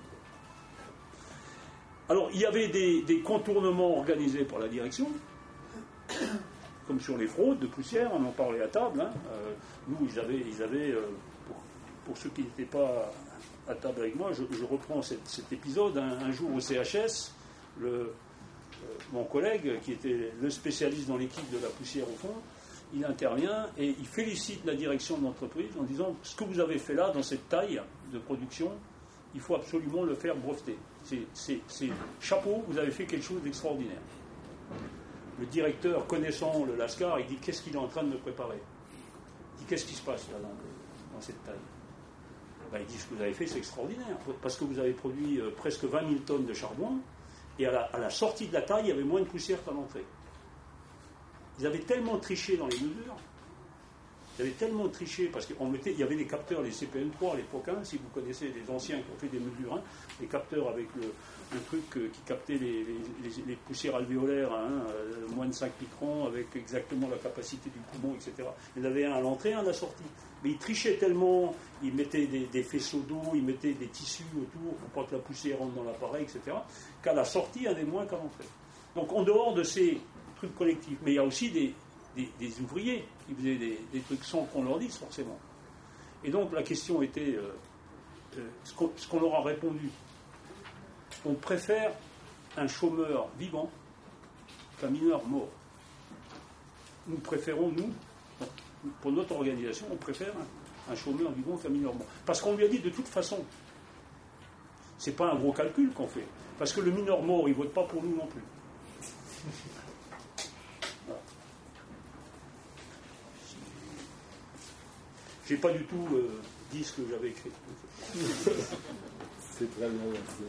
A: Alors, il y avait des, des contournements organisés par la direction, comme sur les fraudes de poussière, on en parlait à table. Hein. Euh, nous, ils avaient, ils avaient euh, pour, pour ceux qui n'étaient pas à table avec moi, je, je reprends cet, cet épisode. Un, un jour au C H S, le, euh, mon collègue, qui était le spécialiste dans l'équipe de la poussière au fond, il intervient et il félicite la direction de l'entreprise en disant « Ce que vous avez fait là, dans cette taille de production, il faut absolument le faire breveter. C'est, c'est, c'est chapeau, vous avez fait quelque chose d'extraordinaire. » Le directeur, connaissant le Lascar, il dit « Qu'est-ce qu'il est en train de me préparer ?» Il dit « Qu'est-ce qui se passe là, dans, dans cette taille ?» Ben, il dit « Ce que vous avez fait, c'est extraordinaire, parce que vous avez produit euh, presque vingt mille tonnes de charbon, et à la, à la sortie de la taille, il y avait moins de poussière qu'à l'entrée. » Ils avaient tellement triché dans les mesures, ils avaient tellement triché, parce qu'il y avait des capteurs, les C P N trois à l'époque, hein, si vous connaissez les anciens qui ont fait des mesures, hein, les capteurs avec le, le truc euh, qui captait les, les, les, les poussières alvéolaires, hein, euh, moins de cinq microns, avec exactement la capacité du poumon, et cetera. Il y en avait un à l'entrée, un à la sortie. Mais ils trichaient tellement, ils mettaient des, des faisceaux d'eau, ils mettaient des tissus autour pour pas que la poussière rentre dans l'appareil, et cetera, qu'à la sortie, il y en avait moins qu'à l'entrée. Donc en dehors de ces trucs collectifs, mais il y a aussi des, des, des ouvriers qui faisaient des, des trucs sans qu'on leur dise forcément. Et donc la question était, euh, euh, ce, qu'on, ce qu'on leur a répondu, on préfère un chômeur vivant qu'un mineur mort. Nous préférons, nous, pour notre organisation, on préfère un, un chômeur vivant qu'un mineur mort. Parce qu'on lui a dit de toute façon, c'est pas un gros calcul qu'on fait, parce que le mineur mort, il ne vote pas pour nous non plus. J'ai pas du tout euh, dit ce que j'avais écrit.
B: C'est très bien, merci.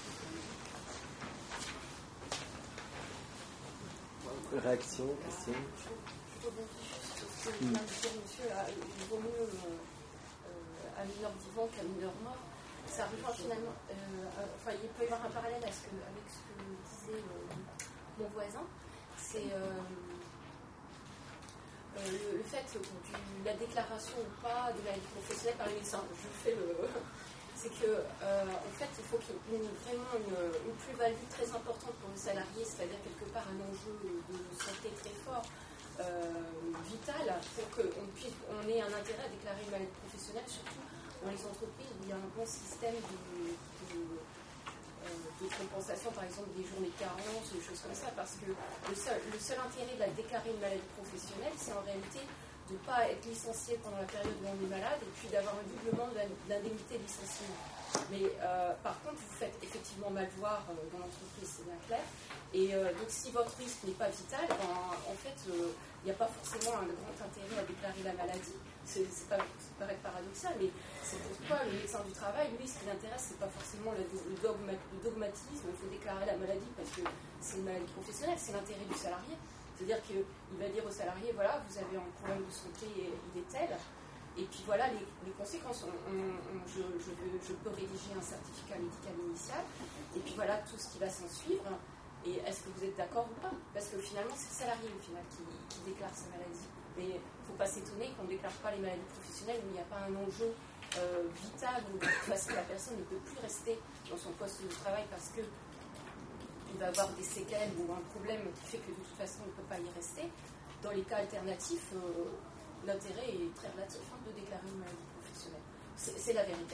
B: Réaction, question.
C: Je rebondis juste sur ce que vient de dire monsieur. Il vaut mieux euh, un mineur vivant qu'un mineur mort. Ça rejoint finalement. Euh, enfin, il peut y avoir un parallèle à ce que, avec ce que disait euh, mon voisin. c'est euh, euh, le, le fait de la déclaration ou pas de maladie professionnelle par les médecins. Je fais le. C'est que, euh, en fait, il faut qu'il y ait une, vraiment une, une plus-value très importante pour le salarié, c'est-à-dire quelque part un enjeu de santé très fort, euh, vital, pour qu'on puisse, on ait un intérêt à déclarer une maladie professionnelle, surtout dans les entreprises où il y a un bon système de, de, euh, de compensation, par exemple des journées de carence, des choses comme ça, parce que le seul, le seul intérêt de la déclarer une maladie professionnelle, c'est en réalité de ne pas être licencié pendant la période où on est malade et puis d'avoir un doublement d'indemnité de licenciement. Mais euh, par contre, vous faites effectivement mal voir euh, dans l'entreprise, c'est bien clair. Et euh, donc, si votre risque n'est pas vital, ben, en fait, il euh, n'y a pas forcément un grand intérêt à déclarer la maladie. C'est, c'est pas, ça paraît paradoxal, mais c'est pourquoi le médecin du travail, lui, ce qui l'intéresse, c'est pas forcément le, le, dogma, le dogmatisme, il faut déclarer la maladie parce que c'est une maladie professionnelle, c'est l'intérêt du salarié. C'est-à-dire qu'il va dire aux salariés, voilà, vous avez un problème de santé, il est tel, et puis voilà les, les conséquences. On, on, on, je, je, veux, je peux rédiger un certificat médical initial, et puis voilà tout ce qui va s'en suivre, et est-ce que vous êtes d'accord ou pas? Parce que finalement, c'est le salarié au final qui, qui déclare sa maladie. Mais il ne faut pas s'étonner qu'on ne déclare pas les maladies professionnelles où il n'y a pas un enjeu euh, vital, où de toute façon la personne ne peut plus rester dans son poste de travail parce que il va avoir des séquelles ou un problème qui fait que de toute façon il ne peut pas y rester. Dans les cas alternatifs, euh, l'intérêt est très relatif hein, de déclarer une maladie professionnelle. C'est, c'est la vérité.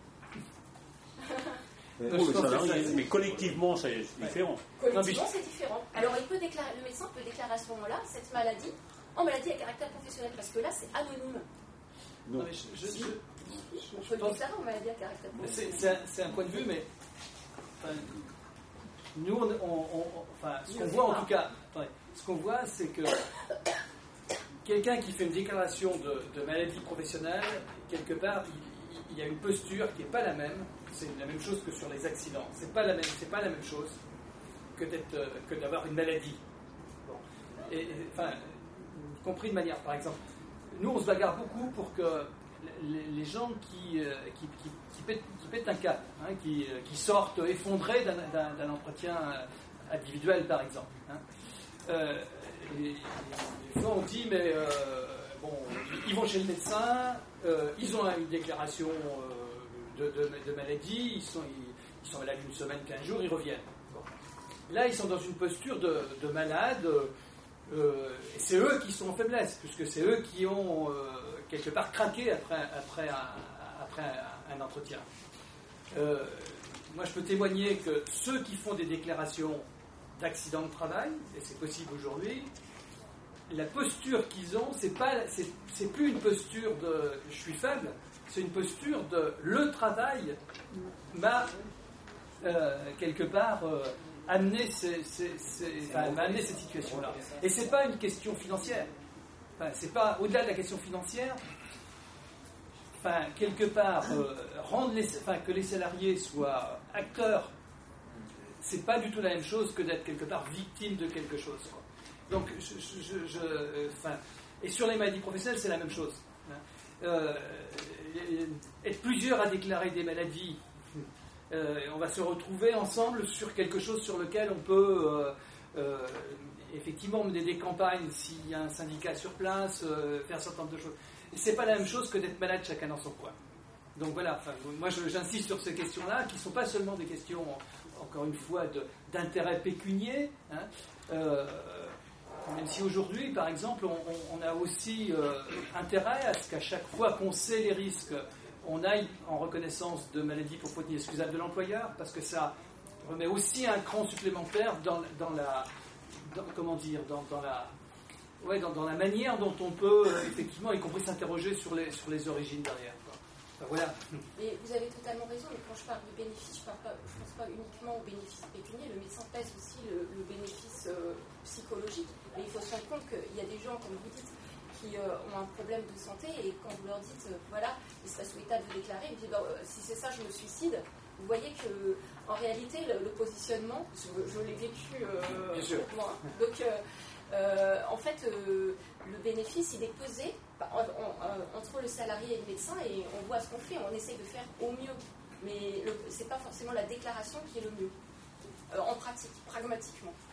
A: Pour le salarié, mais collectivement c'est différent.
C: Collectivement c'est différent. Alors il peut déclarer, le médecin peut déclarer à ce moment-là cette maladie en maladie à caractère professionnel parce que là c'est anonyme.
D: Non, mais je, je,
C: si.
D: je,
C: on peut le déclarer en maladie à caractère professionnel.
D: C'est, c'est, un, c'est un point de vue, mais enfin, nous, on, on, on, enfin, ce qu'on voit en tout cas, attendez, ce qu'on voit, c'est que quelqu'un qui fait une déclaration de, de maladie professionnelle, quelque part, il, il y a une posture qui n'est pas la même. C'est la même chose que sur les accidents. C'est pas la même, c'est pas la même chose que d'être, que d'avoir une maladie. Bon. Et, et, enfin, compris de manière, par exemple, nous, on se bagarre beaucoup pour que les, les gens qui, qui, qui, qui, pètent, qui pètent un cap, hein, qui, qui sortent effondrés d'un, d'un, d'un entretien individuel, par exemple. Hein. Euh, et, des fois, on dit, mais euh, bon, ils vont chez le médecin, euh, ils ont une déclaration euh, de, de, de maladie, ils sont, ils, ils sont malades une semaine, quinze jours, ils reviennent. Bon. Là, ils sont dans une posture de, de malade. Euh, et c'est eux qui sont en faiblesse, puisque c'est eux qui ont euh, quelque part craqué après, après, un, après un, un entretien. Euh, moi, je peux témoigner que ceux qui font des déclarations d'accident de travail, et c'est possible aujourd'hui, la posture qu'ils ont, c'est pas, c'est, c'est plus une posture de « je suis faible », c'est une posture de « le travail m'a euh, quelque part… Euh, amener, ces, ces, ces, enfin, amener cette situation-là. Et ce n'est pas une question financière. Enfin, c'est pas, au-delà de la question financière, enfin, quelque part, euh, rendre les, enfin, que les salariés soient acteurs, ce n'est pas du tout la même chose que d'être quelque part victime de quelque chose. Quoi. Donc, je, je, je, euh, enfin, et sur les maladies professionnelles, c'est la même chose. Hein. Euh, être plusieurs à déclarer des maladies, Euh, on va se retrouver ensemble sur quelque chose sur lequel on peut euh, euh, effectivement mener des campagnes s'il y a un syndicat sur place, euh, faire un certain nombre de choses. Et c'est pas la même chose que d'être malade chacun dans son coin. Donc voilà, enfin, moi je, j'insiste sur ces questions-là, qui ne sont pas seulement des questions, encore une fois, de, d'intérêt pécunier, hein, euh, même si aujourd'hui, par exemple, on, on a aussi euh, intérêt à ce qu'à chaque fois qu'on sait les risques, on aille en reconnaissance de maladie pour faute inexcusable de l'employeur, parce que ça remet aussi un cran supplémentaire dans, dans la, dans, comment dire, dans, dans la, ouais, dans, dans la manière dont on peut euh, effectivement, y compris s'interroger sur les, sur les origines derrière. Quoi. Enfin, voilà.
C: Et vous avez totalement raison, mais quand je parle de bénéfice, je ne pense pas uniquement au bénéfice pécunier. Le médecin pèse aussi le, le bénéfice euh, psychologique. Mais il faut se rendre compte qu'il y a des gens, comme vous dites, qui euh, ont un problème de santé, et quand vous leur dites, euh, voilà, il serait souhaitable de déclarer, ils disent, bah, euh, si c'est ça, je me suicide. Vous voyez que, en réalité, le, le positionnement, je, je l'ai vécu euh,
D: Bien sûr.
C: moi. Donc, euh, euh, en fait, euh, le bénéfice, il est pesé en, en, en, entre le salarié et le médecin, et on voit ce qu'on fait, on essaye de faire au mieux. Mais ce n'est pas forcément la déclaration qui est le mieux, euh, en pratique, pragmatiquement.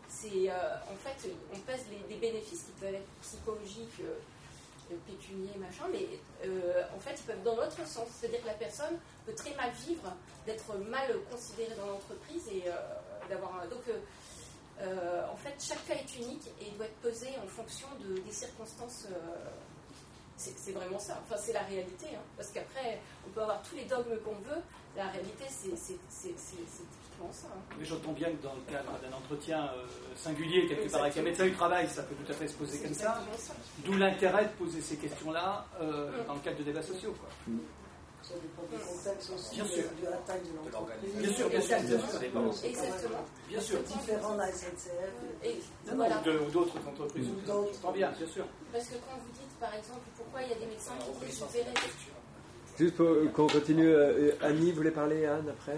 C: c'est, euh, en fait, on pèse les, les bénéfices qui peuvent être psychologiques, euh, pécuniers, machin, mais euh, en fait, ils peuvent dans l'autre sens. C'est-à-dire que la personne peut très mal vivre, d'être mal considérée dans l'entreprise et euh, d'avoir un... Donc, euh, euh, en fait, chaque cas est unique et doit être pesé en fonction de, des circonstances. Euh, c'est, c'est vraiment ça. Enfin, c'est la réalité. Hein, parce qu'après, on peut avoir tous les dogmes qu'on veut. La réalité, c'est, c'est, c'est, c'est, c'est typiquement ça. Hein.
D: Mais j'entends bien que dans le cadre d'un entretien euh, singulier, quelque Exactement. part avec un médecin du travail, ça peut tout à fait se poser c'est comme ça. ça. D'où l'intérêt de poser ces questions-là euh, mmh. dans le cadre de débats sociaux. Quoi. Mmh.
E: Ça dépend du contexte aussi,
D: bien sûr.
E: de la taille de l'entreprise.
D: Bien sûr, bien sûr.
C: Exactement. Exactement.
D: Bien sûr.
E: Différent de la S N C F.
C: Et,
D: non,
C: voilà.
D: ou, de, ou d'autres entreprises.
E: Ou d'autres.
D: Très bien, bien sûr.
C: Parce que quand vous dites, par exemple, pourquoi il y a des médecins qui disent je verrai.
B: Juste pour qu'on continue, euh, Annie voulait parler, Anne, après.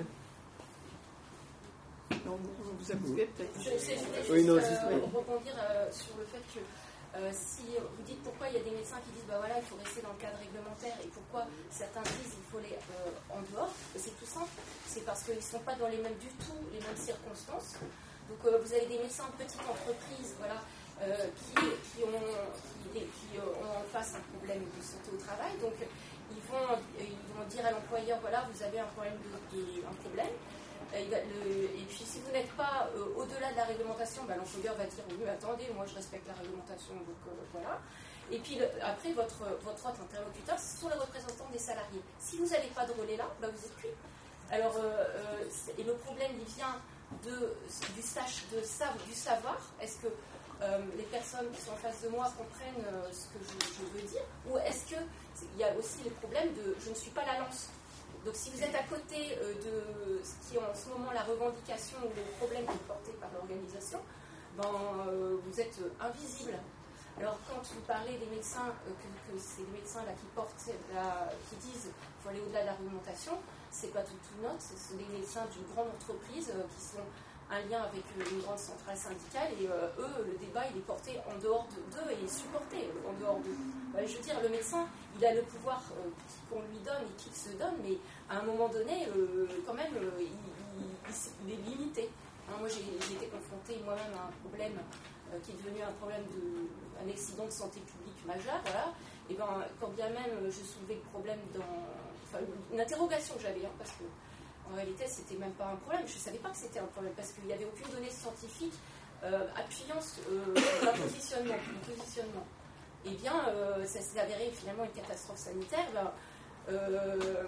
F: Non, vous avez coupé peut-être.
C: Je, je, je voulais juste
B: oui, non,
C: euh, rebondir euh, sur le fait que Euh, si vous dites pourquoi il y a des médecins qui disent bah voilà il faut rester dans le cadre réglementaire et pourquoi certains disent il faut aller euh, en dehors, c'est tout simple, c'est parce qu'ils ne sont pas dans les mêmes du tout les mêmes circonstances. Donc euh, vous avez des médecins de petites entreprises voilà, euh, qui, qui, ont, qui, qui euh, ont en face un problème de santé au travail, donc ils vont, ils vont dire à l'employeur voilà vous avez un problème de, de un problème. Et, le, et puis si vous n'êtes pas euh, au-delà de la réglementation, bah, l'employeur va dire oui, attendez, moi je respecte la réglementation, donc euh, voilà. Et puis le, après, votre, votre autre interlocuteur, ce sont les représentants des salariés. Si vous n'avez pas de relais là, bah, vous êtes cuit. Alors, euh, euh, et le problème, il vient de, du, sach, de sav, du savoir. Est-ce que euh, les personnes qui sont en face de moi comprennent euh, ce que je, je veux dire? Ou est-ce qu'il y a aussi le problème de je ne suis pas la lance? Donc si vous êtes à côté euh, de ce qui est en ce moment la revendication ou le problème qui est porté par l'organisation, ben, euh, vous êtes euh, invisible. Alors quand vous parlez des médecins, euh, que, que c'est les médecins là, qui, portent la, qui disent qu'il faut aller au-delà de la réglementation, c'est pas tout tout neutre, ce sont des médecins d'une grande entreprise euh, qui sont un lien avec une grande centrale syndicale et euh, eux, le débat il est porté en dehors d'eux et supporté en dehors d'eux. Ben, je veux dire, le médecin, il a le pouvoir euh, qu'on lui donne et qu'il se donne, mais à un moment donné, euh, quand même, euh, il, il, il est limité. Hein, moi, j'ai, j'ai été confrontée moi-même à un problème euh, qui est devenu un problème de, un accident de santé publique majeur, voilà. Et ben, quand bien même je soulevais le problème dans, enfin, une interrogation que j'avais, hein, parce que en réalité, c'était même pas un problème. Je ne savais pas que c'était un problème parce qu'il n'y avait aucune donnée scientifique euh, appuyant euh, un positionnement, un positionnement. Eh bien, euh, ça s'est avéré finalement une catastrophe sanitaire. Ben, euh,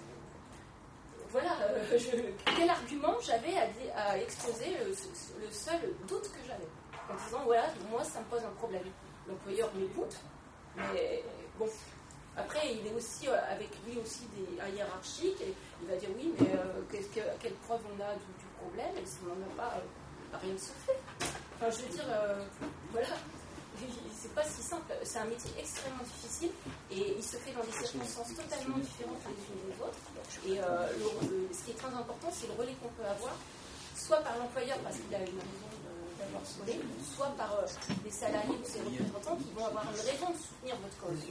C: voilà, euh, je, quel argument j'avais à, à exposer le, le seul doute que j'avais en disant voilà, moi ça me pose un problème. L'employeur m'écoute, mais bon. Après, il est aussi euh, avec lui aussi des, un hiérarchique et il va dire oui, mais euh, que, que, quelle preuve on a du, du problème et si on n'en a pas, euh, rien ne se fait. Enfin, je veux dire, euh, voilà. C'est pas si simple, c'est un métier extrêmement difficile et il se fait dans des circonstances totalement différentes les unes des autres. Et euh, le, le, ce qui est très important, c'est le relais qu'on peut avoir, soit par l'employeur parce qu'il a une raison d'avoir ce relais, soit par euh, les salariés ou ses représentants qui vont avoir une raison de soutenir votre cause.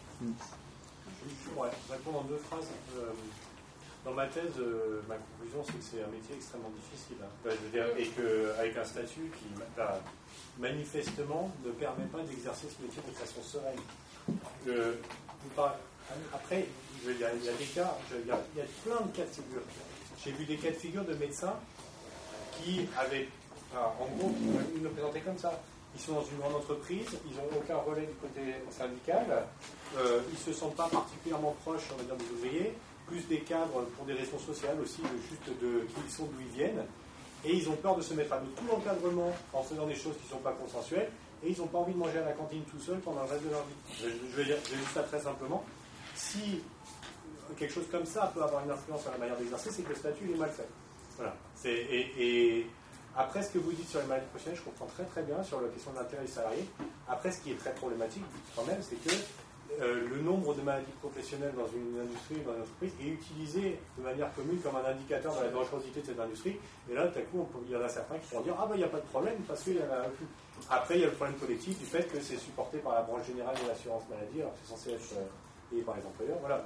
G: Je pourrais répondre en deux phrases. Euh, dans ma thèse, euh, ma conclusion, c'est que c'est un métier extrêmement difficile. Hein. Enfin, je veux dire, et qu'avec un statut qui bah, manifestement ne permet pas d'exercer ce métier de façon sereine. Euh, après, je veux dire, il y a des cas, je veux dire, il y a plein de cas de figure. J'ai vu des cas de figure de médecins qui avaient, enfin, en gros, ils me présentaient comme ça. Ils sont dans une grande entreprise, ils n'ont aucun relais du côté syndical, euh, ils ne se sentent pas particulièrement proches, on va dire, des ouvriers, plus des cadres pour des raisons sociales aussi, de juste de qui ils sont, d'où ils viennent, et ils ont peur de se mettre à dos tout l'encadrement en faisant des choses qui ne sont pas consensuelles, et ils n'ont pas envie de manger à la cantine tout seul pendant le reste de leur vie. Je, je vais dire, je vais dire ça très simplement. Si quelque chose comme ça peut avoir une influence sur la manière d'exercer, c'est que le statut il est mal fait. Voilà. C'est, et, et après, ce que vous dites sur les maladies professionnelles, je comprends très très bien sur la question de l'intérêt des salariés. Après, ce qui est très problématique quand même, c'est que euh, le nombre de maladies professionnelles dans une industrie ou dans une entreprise est utilisé de manière commune comme un indicateur de la dangerosité de cette industrie. Et là, tout à coup, on peut, il y en a certains qui pourront dire ah ben il n'y a pas de problème parce qu'il y en a plus. Après, il y a le problème collectif du fait que c'est supporté par la branche générale de l'assurance maladie, alors que c'est censé être euh, payé par les employeurs. Voilà.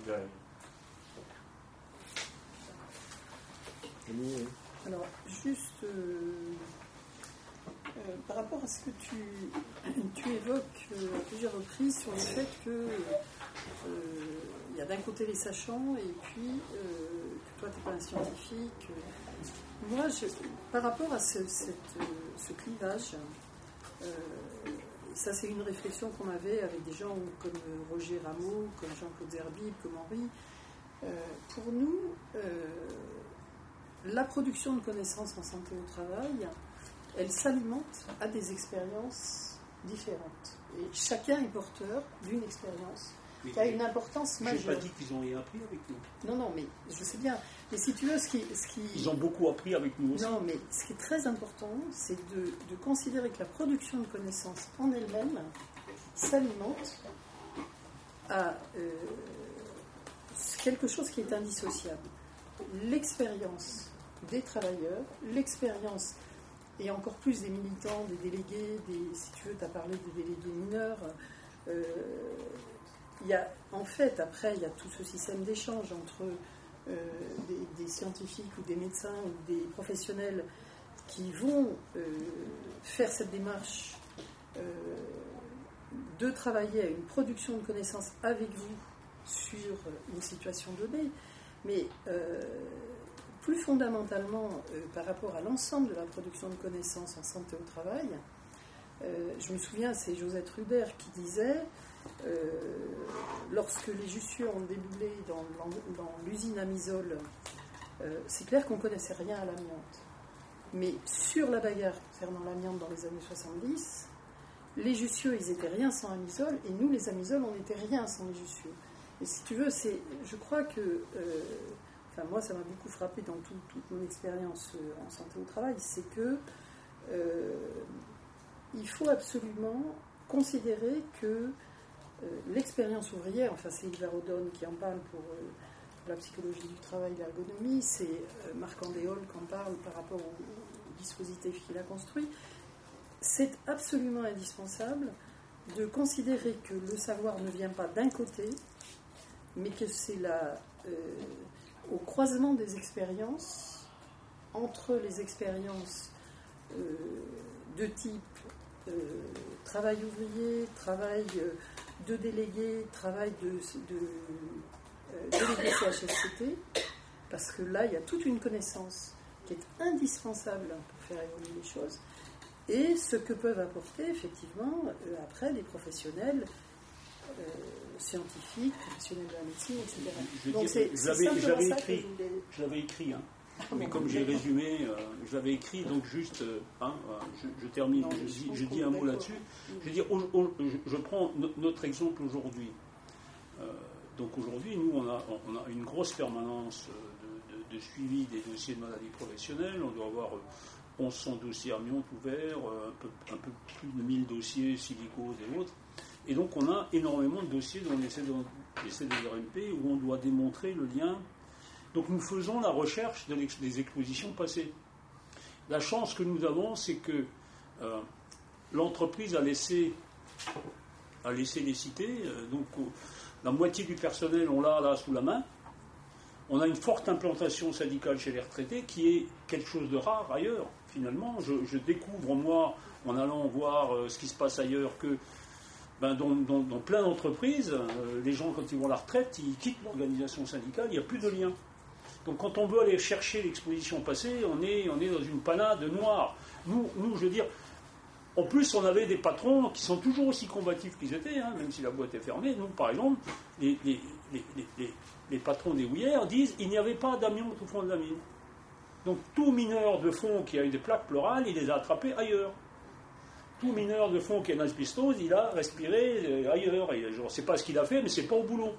F: Alors, juste, euh, euh, par rapport à ce que tu, tu évoques euh, à plusieurs reprises sur le fait que euh, il y a d'un côté les sachants et puis euh, que toi tu n'es pas un scientifique. Moi, je, par rapport à ce, cette, euh, ce clivage, euh, ça c'est une réflexion qu'on avait avec des gens comme Roger Rameau, comme Jean-Claude Zerbib, comme Henri. Euh, pour nous, euh, la production de connaissances en santé au travail, elle s'alimente à des expériences différentes. Et chacun est porteur d'une expérience
A: Mais
F: qui a une importance
A: je n'ai
F: majeure.
A: pas dit qu'ils ont rien appris avec nous.
F: Non, non, mais je sais bien. Mais si tu veux, ce qui... Ce qui...
A: Ils ont beaucoup appris avec nous aussi.
F: Non, mais ce qui est très important, c'est de, de considérer que la production de connaissances en elle-même s'alimente à euh, quelque chose qui est indissociable. L'expérience des travailleurs, l'expérience, et encore plus des militants, des délégués, des, si tu veux, tu as parlé des délégués mineurs. Euh, il y a, en fait, après, il y a tout ce système d'échange entre euh, des, des scientifiques ou des médecins ou des professionnels qui vont euh, faire cette démarche euh, de travailler à une production de connaissances avec vous sur une situation donnée, mais euh, plus fondamentalement euh, par rapport à l'ensemble de la production de connaissances en santé au travail, euh, je me souviens, c'est Josette Ruder qui disait euh, lorsque les Jussieu ont déboulé dans, dans, dans l'usine Amisol, euh, c'est clair qu'on ne connaissait rien à l'amiante. Mais sur la bagarre concernant l'amiante dans les années soixante-dix, les Jussieu, ils n'étaient rien sans Amisol, et nous, les Amisol, on n'était rien sans les Jussieu. Et si tu veux, c'est, je crois que, euh, enfin moi, ça m'a beaucoup frappé dans tout, toute mon expérience euh, en santé au travail, c'est que euh, il faut absolument considérer que euh, l'expérience ouvrière, enfin c'est Yves Rodon qui en parle pour euh, la psychologie du travail, l'ergonomie, c'est euh, Marc Andéol qui en parle par rapport au, au dispositif qu'il a construit. C'est absolument indispensable de considérer que le savoir ne vient pas d'un côté, mais que c'est là, euh, au croisement des expériences, entre les expériences euh, de type euh, travail ouvrier, travail euh, de délégué, travail de, de euh, délégué C H S C T, parce que là, il y a toute une connaissance qui est indispensable pour faire évoluer les choses, et ce que peuvent apporter, effectivement, euh, après, les professionnels euh, scientifiques, professionnels de la médecine, et cetera.
A: Je,
F: Donc,
A: dire,
F: c'est,
A: je
F: c'est
A: l'avais, je
F: simplement
A: l'avais
F: ça
A: écrit,
F: que je voulais...
A: je l'avais écrit, hein.
F: Ah,
A: mais
F: bon,
A: comme j'ai résumé, euh, je l'avais écrit, donc juste, euh, hein, je, je termine,
F: Non,
A: je,
F: je
A: dis,
F: pense
A: je
F: qu'on
A: dis
F: est
A: un mot
F: d'accord.
A: là-dessus. Je veux dire, au, au, je, je prends no, notre exemple aujourd'hui. Euh, donc aujourd'hui, nous, on a, on a une grosse permanence de, de, de suivi des dossiers de maladies professionnelles. On doit avoir onze cents dossiers amiantes ouverts, un peu, un peu plus de mille dossiers silicose et autres. Et donc on a énormément de dossiers dans l'essai de, l'essai des R M P où on doit démontrer le lien. Donc nous faisons la recherche de l'ex, des expositions passées. La chance que nous avons, c'est que euh, l'entreprise a laissé, a laissé les citer. Euh, donc euh, la moitié du personnel, on l'a là sous la main. On a une forte implantation syndicale chez les retraités qui est quelque chose de rare ailleurs. Finalement, je, je découvre moi, en allant voir euh, ce qui se passe ailleurs, que ben, dans, dans, dans plein d'entreprises, euh, les gens, quand ils vont à la retraite, ils quittent l'organisation syndicale, il n'y a plus de lien. Donc quand on veut aller chercher l'exposition passée, on est, on est dans une panade noire. Nous, nous, je veux dire, en plus, on avait des patrons qui sont toujours aussi combatifs qu'ils étaient, hein, même si la boîte est fermée. Nous, par exemple, les, les, les, les, les, les patrons des houillères disent qu'il n'y avait pas d'amiante au fond de la mine. Donc tout mineur de fond qui a eu des plaques pleurales, il les a attrapés ailleurs. Tout mineur de fond qui a une asbestose, il a respiré ailleurs. Je ne sais pas ce qu'il a fait, mais ce n'est pas au boulot.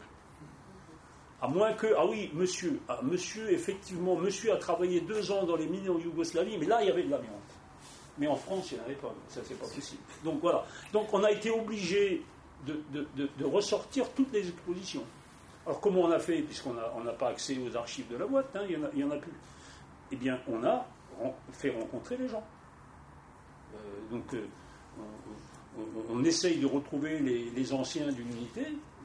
A: À moins que, ah oui, monsieur, ah, monsieur, effectivement, monsieur a travaillé deux ans dans les mines en Yougoslavie, mais là, il y avait de l'amiante. Mais en France, il n'y en avait pas. Ça, c'est pas possible. Donc voilà. Donc on a été obligé de, de, de, de ressortir toutes les expositions. Alors comment on a fait, puisqu'on n'a on n'a pas accès aux archives de la boîte, hein, il n'y en, en a plus. Eh bien, on a fait rencontrer les gens. Euh, donc, euh, on, on, on essaye de retrouver les, les anciens d'une unité.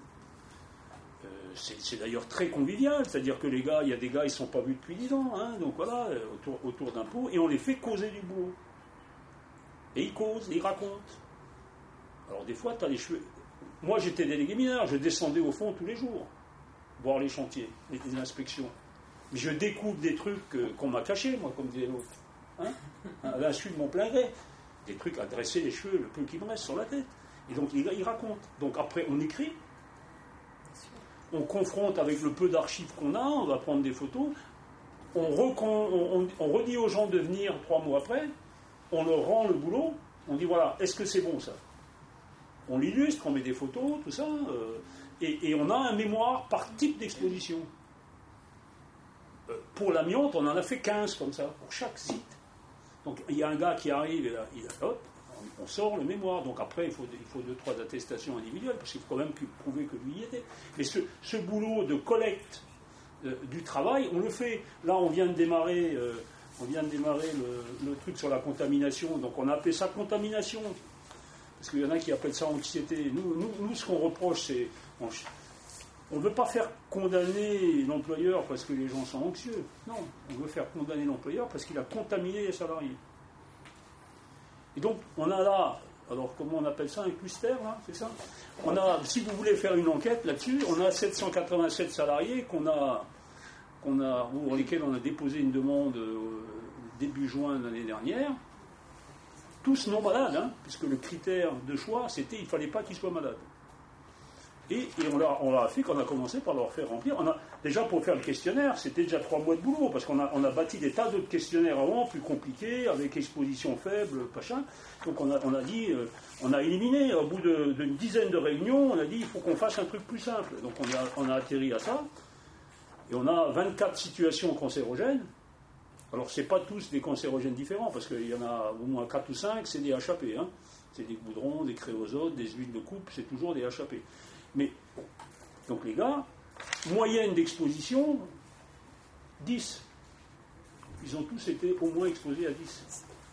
A: Euh, c'est, c'est d'ailleurs très convivial, c'est-à-dire que les gars, il y a des gars, ils ne sont pas vus depuis dix ans, hein, donc voilà, autour, autour d'un pot, et on les fait causer du boulot. Et ils causent, et ils racontent. Alors des fois, tu as les cheveux... Moi, j'étais délégué mineur, je descendais au fond tous les jours, voir les chantiers, les, les inspections. Mais je découvre des trucs euh, qu'on m'a cachés, moi, comme disait l'autre. Hein, à l'insu de mon plein gré. Des trucs à dresser les cheveux le peu qu'il me reste sur la tête. Et donc, les gars, ils racontent. Donc après, on écrit. On confronte avec le peu d'archives qu'on a, on va prendre des photos. On, recon, on, on, on redit aux gens de venir trois mois après. On leur rend le boulot. On dit, voilà, est-ce que c'est bon, ça ? On l'illustre, on met des photos, tout ça, euh, et, et on a un mémoire par type d'exposition. Euh, pour l'amiante, on en a fait quinze comme ça, pour chaque site. Donc il y a un gars qui arrive, et là, il, hop, on sort le mémoire. Donc après, il faut, il faut deux, trois attestations individuelles, parce qu'il faut quand même prouver que lui y était. Mais ce, ce boulot de collecte euh, du travail, on le fait. Là, on vient de démarrer, euh, on vient de démarrer le, le truc sur la contamination, donc on a appelé ça contamination. Parce qu'il y en a qui appellent ça anxiété. Nous, nous, nous ce qu'on reproche, c'est... On ne veut pas faire condamner l'employeur parce que les gens sont anxieux. Non, on veut faire condamner l'employeur parce qu'il a contaminé les salariés. Et donc, on a là... Alors, comment on appelle ça? Un cluster, là, c'est ça? On a, si vous voulez faire une enquête là-dessus, on a sept cent quatre-vingt-sept salariés qu'on a, qu'on a, pour lesquels on a déposé une demande euh, début juin de l'année dernière. Tous non malades, hein, puisque le critère de choix, c'était qu'il ne fallait pas qu'ils soient malades. Et, et on l'a on l'a fait qu'on a commencé par leur faire remplir. On a, déjà, pour faire le questionnaire, c'était déjà trois mois de boulot, parce qu'on a, on a bâti des tas d'autres questionnaires avant, plus compliqués, avec exposition faible, machin. Donc on a, on a dit, euh, on a éliminé, au bout de, d'une dizaine de réunions, on a dit, il faut qu'on fasse un truc plus simple. Donc on a, on a atterri à ça. Et on a vingt-quatre situations cancérogènes. Alors, ce n'est pas tous des cancérogènes différents, parce qu'il y en a au moins quatre ou cinq, c'est des H A P. Hein. C'est des goudrons, des créosotes, des huiles de coupe, c'est toujours des H A P. Mais, donc les gars, moyenne d'exposition, dix. Ils ont tous été au moins exposés à dix.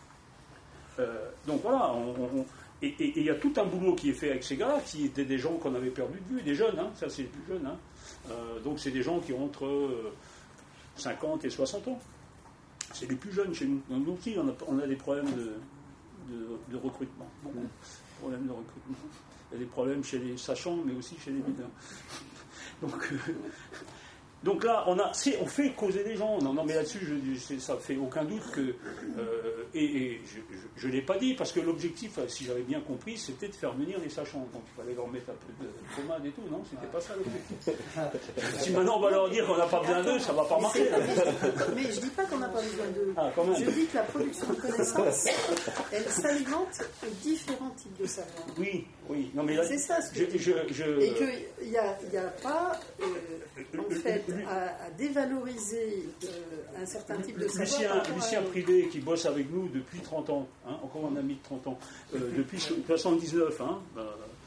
A: Euh, donc voilà, on, on, et il y a tout un boulot qui est fait avec ces gars, qui étaient des gens qu'on avait perdu de vue, des jeunes, hein, ça c'est les plus jeunes. Hein. Euh, donc c'est des gens qui ont entre euh, cinquante et soixante ans. C'est les plus jeunes chez nous. Nous aussi, on a, on a des problèmes de, de, de recrutement. Beaucoup de problèmes de recrutement. Il y a des problèmes chez les sachants, mais aussi chez les mineurs. Donc, euh, donc là, on, a, on fait causer les gens. Non, non mais là-dessus, je, ça ne fait aucun doute que... Euh, et, et je ne l'ai pas dit, parce que l'objectif, si j'avais bien compris, c'était de faire venir les sachants. Donc il fallait leur mettre un peu de pommade et tout, non? C'était pas ça l'objectif. Si maintenant on va leur dire qu'on n'a pas besoin d'eux, ça ne va pas marcher.
F: Mais je ne dis pas qu'on n'a pas besoin d'eux.
A: Ah, quand même.
F: Je dis que la production de connaissances, elle s'alimente de différents types de savoir.
A: Oui, oui. Non, mais là,
F: c'est ça ce que
A: je, je, je...
F: Et qu'il n'y a, y a pas, euh, en fait, à, à dévaloriser euh, un certain type de savoir.
A: Lucien, Lucien Privé, qui bosse avec nous depuis trente ans, hein, encore un ami de trente ans, euh, depuis soixante-dix-neuf, hein, euh,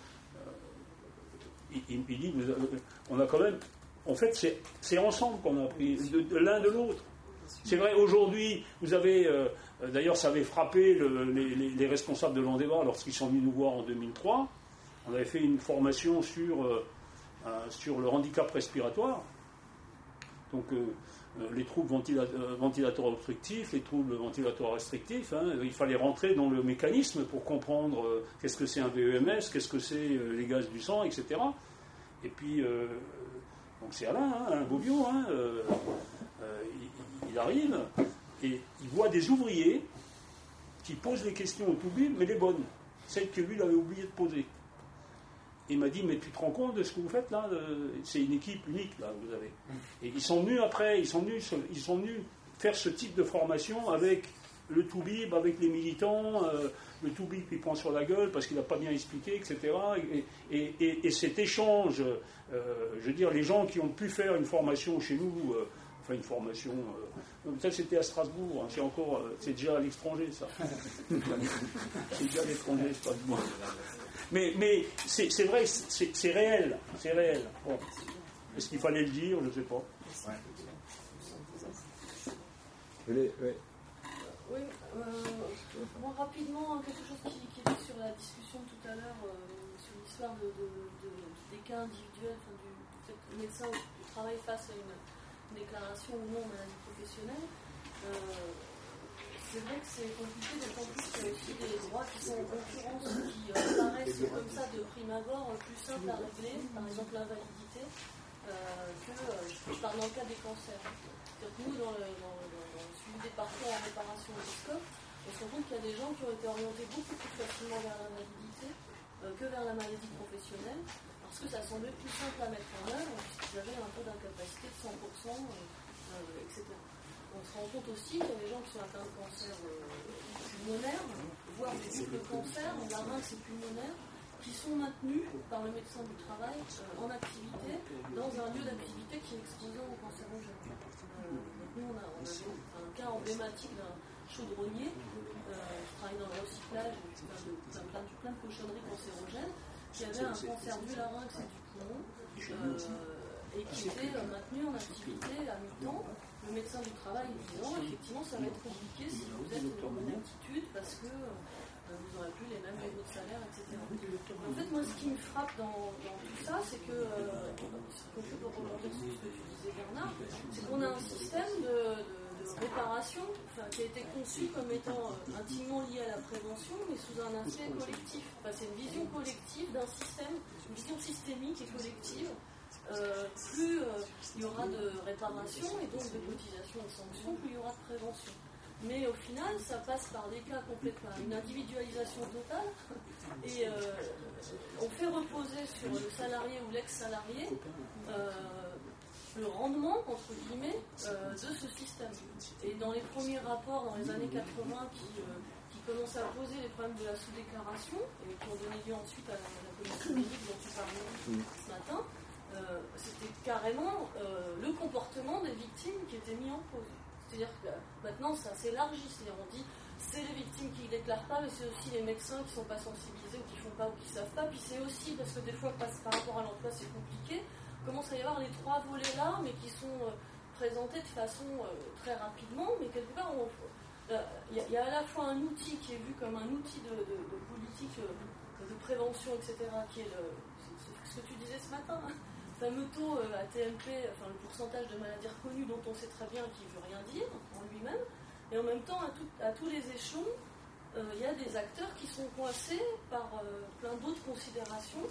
A: il, il dit, vous avez, on a quand même, en fait, c'est, c'est ensemble qu'on a appris, de, de l'un de l'autre. C'est vrai, aujourd'hui, vous avez, euh, d'ailleurs, ça avait frappé le, les, les, les responsables de l'Andéva lorsqu'ils sont venus nous voir en deux mille trois. On avait fait une formation sur, euh, euh, sur le handicap respiratoire. Donc, euh, les troubles ventila- euh, ventilatoires obstructifs, les troubles ventilatoires restrictifs. Hein, il fallait rentrer dans le mécanisme pour comprendre euh, qu'est-ce que c'est un V E M S, qu'est-ce que c'est euh, les gaz du sang, et cetera. Et puis, euh, donc c'est Alain, hein, Alain Beaulieu, hein, euh, euh, il, il arrive et il voit des ouvriers qui posent les questions au toubib, mais les bonnes, celles que lui il avait oublié de poser. Il m'a dit, mais tu te rends compte de ce que vous faites là? C'est une équipe unique là, vous avez. Et ils sont venus après, ils sont venus, ils sont venus faire ce type de formation avec le toubib, avec les militants, euh, le toubib qui prend sur la gueule parce qu'il n'a pas bien expliqué, et cetera. Et, et, et, et cet échange, euh, je veux dire, les gens qui ont pu faire une formation chez nous, euh, enfin une formation, euh, ça c'était à Strasbourg, hein, c'est encore, euh, c'est déjà à l'étranger ça. C'est déjà à l'étranger, Strasbourg. Mais, mais c'est, c'est vrai, c'est, c'est réel, c'est réel. Bon. Est-ce qu'il fallait le dire? Je ne sais pas.
B: Ouais. Oui, oui.
C: Oui, euh, moi rapidement, quelque chose qui, qui était sur la discussion tout à l'heure, euh, sur l'histoire de, de, de, des cas individuels, enfin, du, du fait que le médecin du travail fasse à une, une déclaration ou non maladie professionnelle. Euh, c'est vrai que c'est compliqué, d'autant plus qu'il y a aussi des, des
H: droits qui sont en concurrence, qui euh, paraissent comme ça de prime abord plus simples à régler, par exemple l'invalidité, euh, que euh, je parle dans le cas des cancers. C'est-à-dire que nous, dans le, dans, dans, dans le suivi des parcours en réparation et des scopes, on se rend compte qu'il y a des gens qui ont été orientés beaucoup plus facilement vers l'invalidité euh, que vers la maladie professionnelle, parce que ça semblait plus simple à mettre en œuvre, puisqu'ils avaient un taux d'incapacité de cent pour cent, euh, euh, et cetera. On se rend compte aussi qu'il y a des gens qui sont atteints de cancer euh, pulmonaire, voire des doubles cancers, larynx et pulmonaire, qui sont maintenus par le médecin du travail euh, en activité, dans un lieu d'activité qui est exposé aux cancérogènes. Euh, nous, on a, on a un cas emblématique d'un chaudronnier, euh, qui travaille dans le recyclage, plein de, plein, de, plein de cochonneries cancérogènes, qui avait un cancer du larynx et du poumon, euh, et qui était euh, maintenu en activité à mi-temps. Le médecin du travail disant, effectivement, ça va être compliqué si vous êtes en bonne attitude parce que euh, vous n'aurez plus les mêmes niveaux de salaire, et cetera. En fait, moi, ce qui me frappe dans, dans tout ça, c'est que, euh, ce qu'on peut rebondir sur ce que tu disais, Bernard, c'est qu'on a un système de, de, de réparation enfin, qui a été conçu comme étant euh, intimement lié à la prévention, mais sous un aspect collectif. Enfin, c'est une vision collective d'un système, une vision systémique et collective. Euh, plus euh, il y aura de réparation et donc de cotisation et de sanctions, plus il y aura de prévention. Mais au final, ça passe par des cas complètement, une individualisation totale, et euh, on fait reposer sur le salarié ou l'ex-salarié euh, le rendement, entre guillemets, euh, de ce système. Et dans les premiers rapports, dans les années quatre-vingts, qui, euh, qui commençaient à poser les problèmes de la sous-déclaration, et qui ont donné lieu ensuite à la, à la commission médicale dont tu parlais ce matin, Euh, c'était carrément euh, le comportement des victimes qui était mis en cause. C'est-à-dire que euh, maintenant ça s'élargit, c'est-à-dire on dit c'est les victimes qui ne déclarent pas, mais c'est aussi les médecins qui ne sont pas sensibilisés ou qui ne font pas ou qui ne savent pas, puis c'est aussi parce que des fois par rapport à l'emploi c'est compliqué, commence à y avoir les trois volets là, mais qui sont euh, présentés de façon euh, très rapidement, mais quelque part il euh, y, y a à la fois un outil qui est vu comme un outil de, de, de politique euh, de prévention, et cetera, qui est le, ce que tu disais ce matin, hein. Le fameux taux euh, A T M P, enfin le pourcentage de maladies reconnues dont on sait très bien qu'il ne veut rien dire en lui-même, et en même temps à, tout, à tous les échelons, il euh, y a des acteurs qui sont coincés par euh, plein d'autres considérations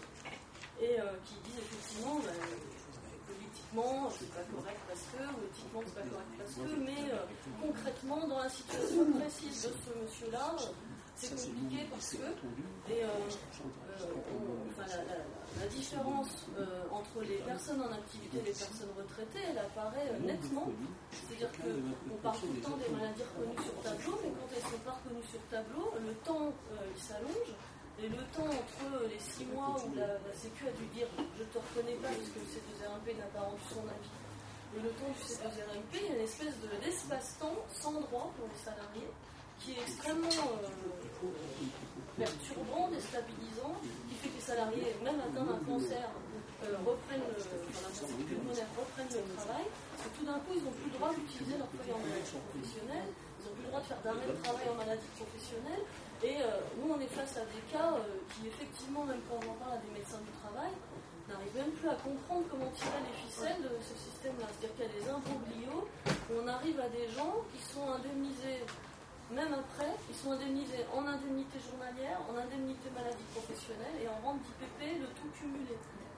H: et euh, qui disent effectivement bah, politiquement c'est pas correct parce que, ou éthiquement c'est pas correct parce que, mais euh, concrètement dans la situation précise de ce monsieur-là, euh, c'est compliqué parce que, et euh, euh, on, enfin, la, la, la différence euh, entre les personnes en activité et les personnes retraitées, elle apparaît euh, nettement. C'est-à-dire qu'on parle tout le temps des maladies reconnues sur tableau, mais quand elles ne sont pas reconnues sur tableau, le temps euh, il s'allonge, et le temps entre les six mois où la, la Sécu a dû dire je ne te reconnais pas parce que le C deux R M P n'a pas rendu son avis, et le temps du C deux R M P, il y a une espèce de, d'espace-temps sans droit pour les salariés, qui est extrêmement euh, perturbant, déstabilisant, qui fait que les salariés, même atteints d'un cancer, euh, reprennent le, enfin, la maladie pulmonaire, reprennent le travail, parce que tout d'un coup, ils n'ont plus le droit d'utiliser leur feuille en maladie professionnelle, ils n'ont plus le droit de faire d'arrêt de travail en maladie professionnelle, et euh, nous, on est face à des cas euh, qui, effectivement, même quand on en parle à des médecins du travail, n'arrivent même plus à comprendre comment tirer les ficelles de ce système-là. C'est-à-dire qu'il y a des imbroglios où on arrive à des gens qui sont indemnisés. Même après, ils sont indemnisés en indemnité journalière, en indemnité maladie professionnelle et en rente d'I P P, le tout cumulé.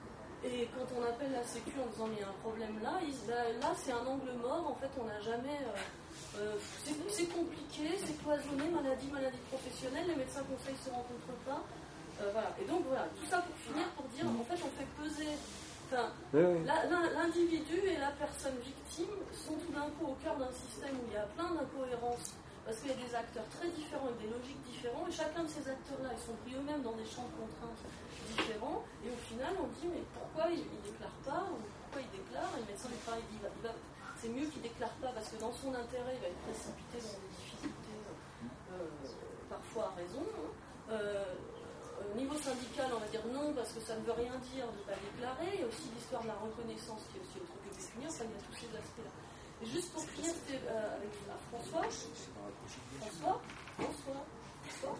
H: Et quand on appelle la Sécu en disant mais il y a un problème là, ils, là, là c'est un angle mort, en fait on n'a jamais... Euh, euh, c'est, c'est compliqué, c'est cloisonné, maladie, maladie professionnelle, les médecins conseils ne se rencontrent pas. Euh, voilà. Et donc voilà, tout ça pour finir, pour dire en fait on fait peser... Enfin, la, la, l'individu et la personne victime sont tout d'un coup au cœur d'un système où il y a plein d'incohérences, parce qu'il y a des acteurs très différents et des logiques différentes, et chacun de ces acteurs-là, ils sont pris eux-mêmes dans des champs de contraintes différents, et au final, on dit, mais pourquoi ils ne déclarent pas, ou pourquoi ils déclarent, et le médecin du travail dit, il va, il va, c'est mieux qu'il ne déclare pas, parce que dans son intérêt, il va être précipité dans des difficultés, euh, parfois à raison. Hein. Euh, au niveau syndical, on va dire non, parce que ça ne veut rien dire de ne pas déclarer, il y a aussi l'histoire de la reconnaissance, qui est aussi autre que pécuniaire, ça, il y a tous ces aspects-là. Et juste pour finir, c'était euh, avec ah, François. François François François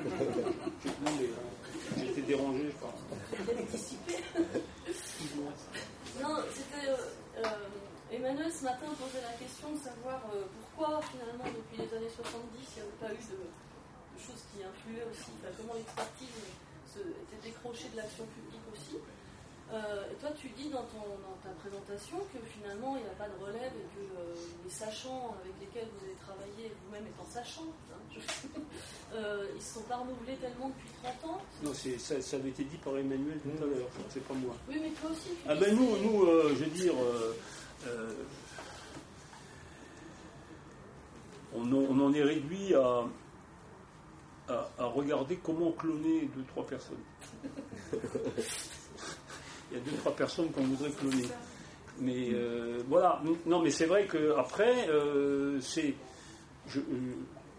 A: Non, mais euh, j'étais dérangé par.
H: J'étais dissipé. Non, c'était. Euh, euh, Emmanuel ce matin posait la question de savoir euh, pourquoi finalement depuis les années soixante-dix il n'y avait pas eu de, de choses qui influaient aussi, enfin, comment l'expertise se, était décrochée de l'action publique aussi. Euh, et toi, tu dis dans, ton, dans ta présentation que finalement, il n'y a pas de relève et que euh, les sachants avec lesquels vous avez travaillé, vous-même étant sachant, hein, je, euh, ils ne se sont pas renouvelés tellement depuis trente ans.
A: Non, c'est, ça, ça avait été dit par Emmanuel tout à l'heure, c'est pas moi.
H: Oui, mais toi aussi.
A: Ah ben nous, nous euh, je veux dire, euh, euh, on, on en est réduit à, à, à regarder comment cloner deux, trois personnes. Il y a deux, trois personnes qu'on voudrait cloner. Mais euh, voilà, non, mais c'est vrai qu'après, euh, c'est. Je, euh,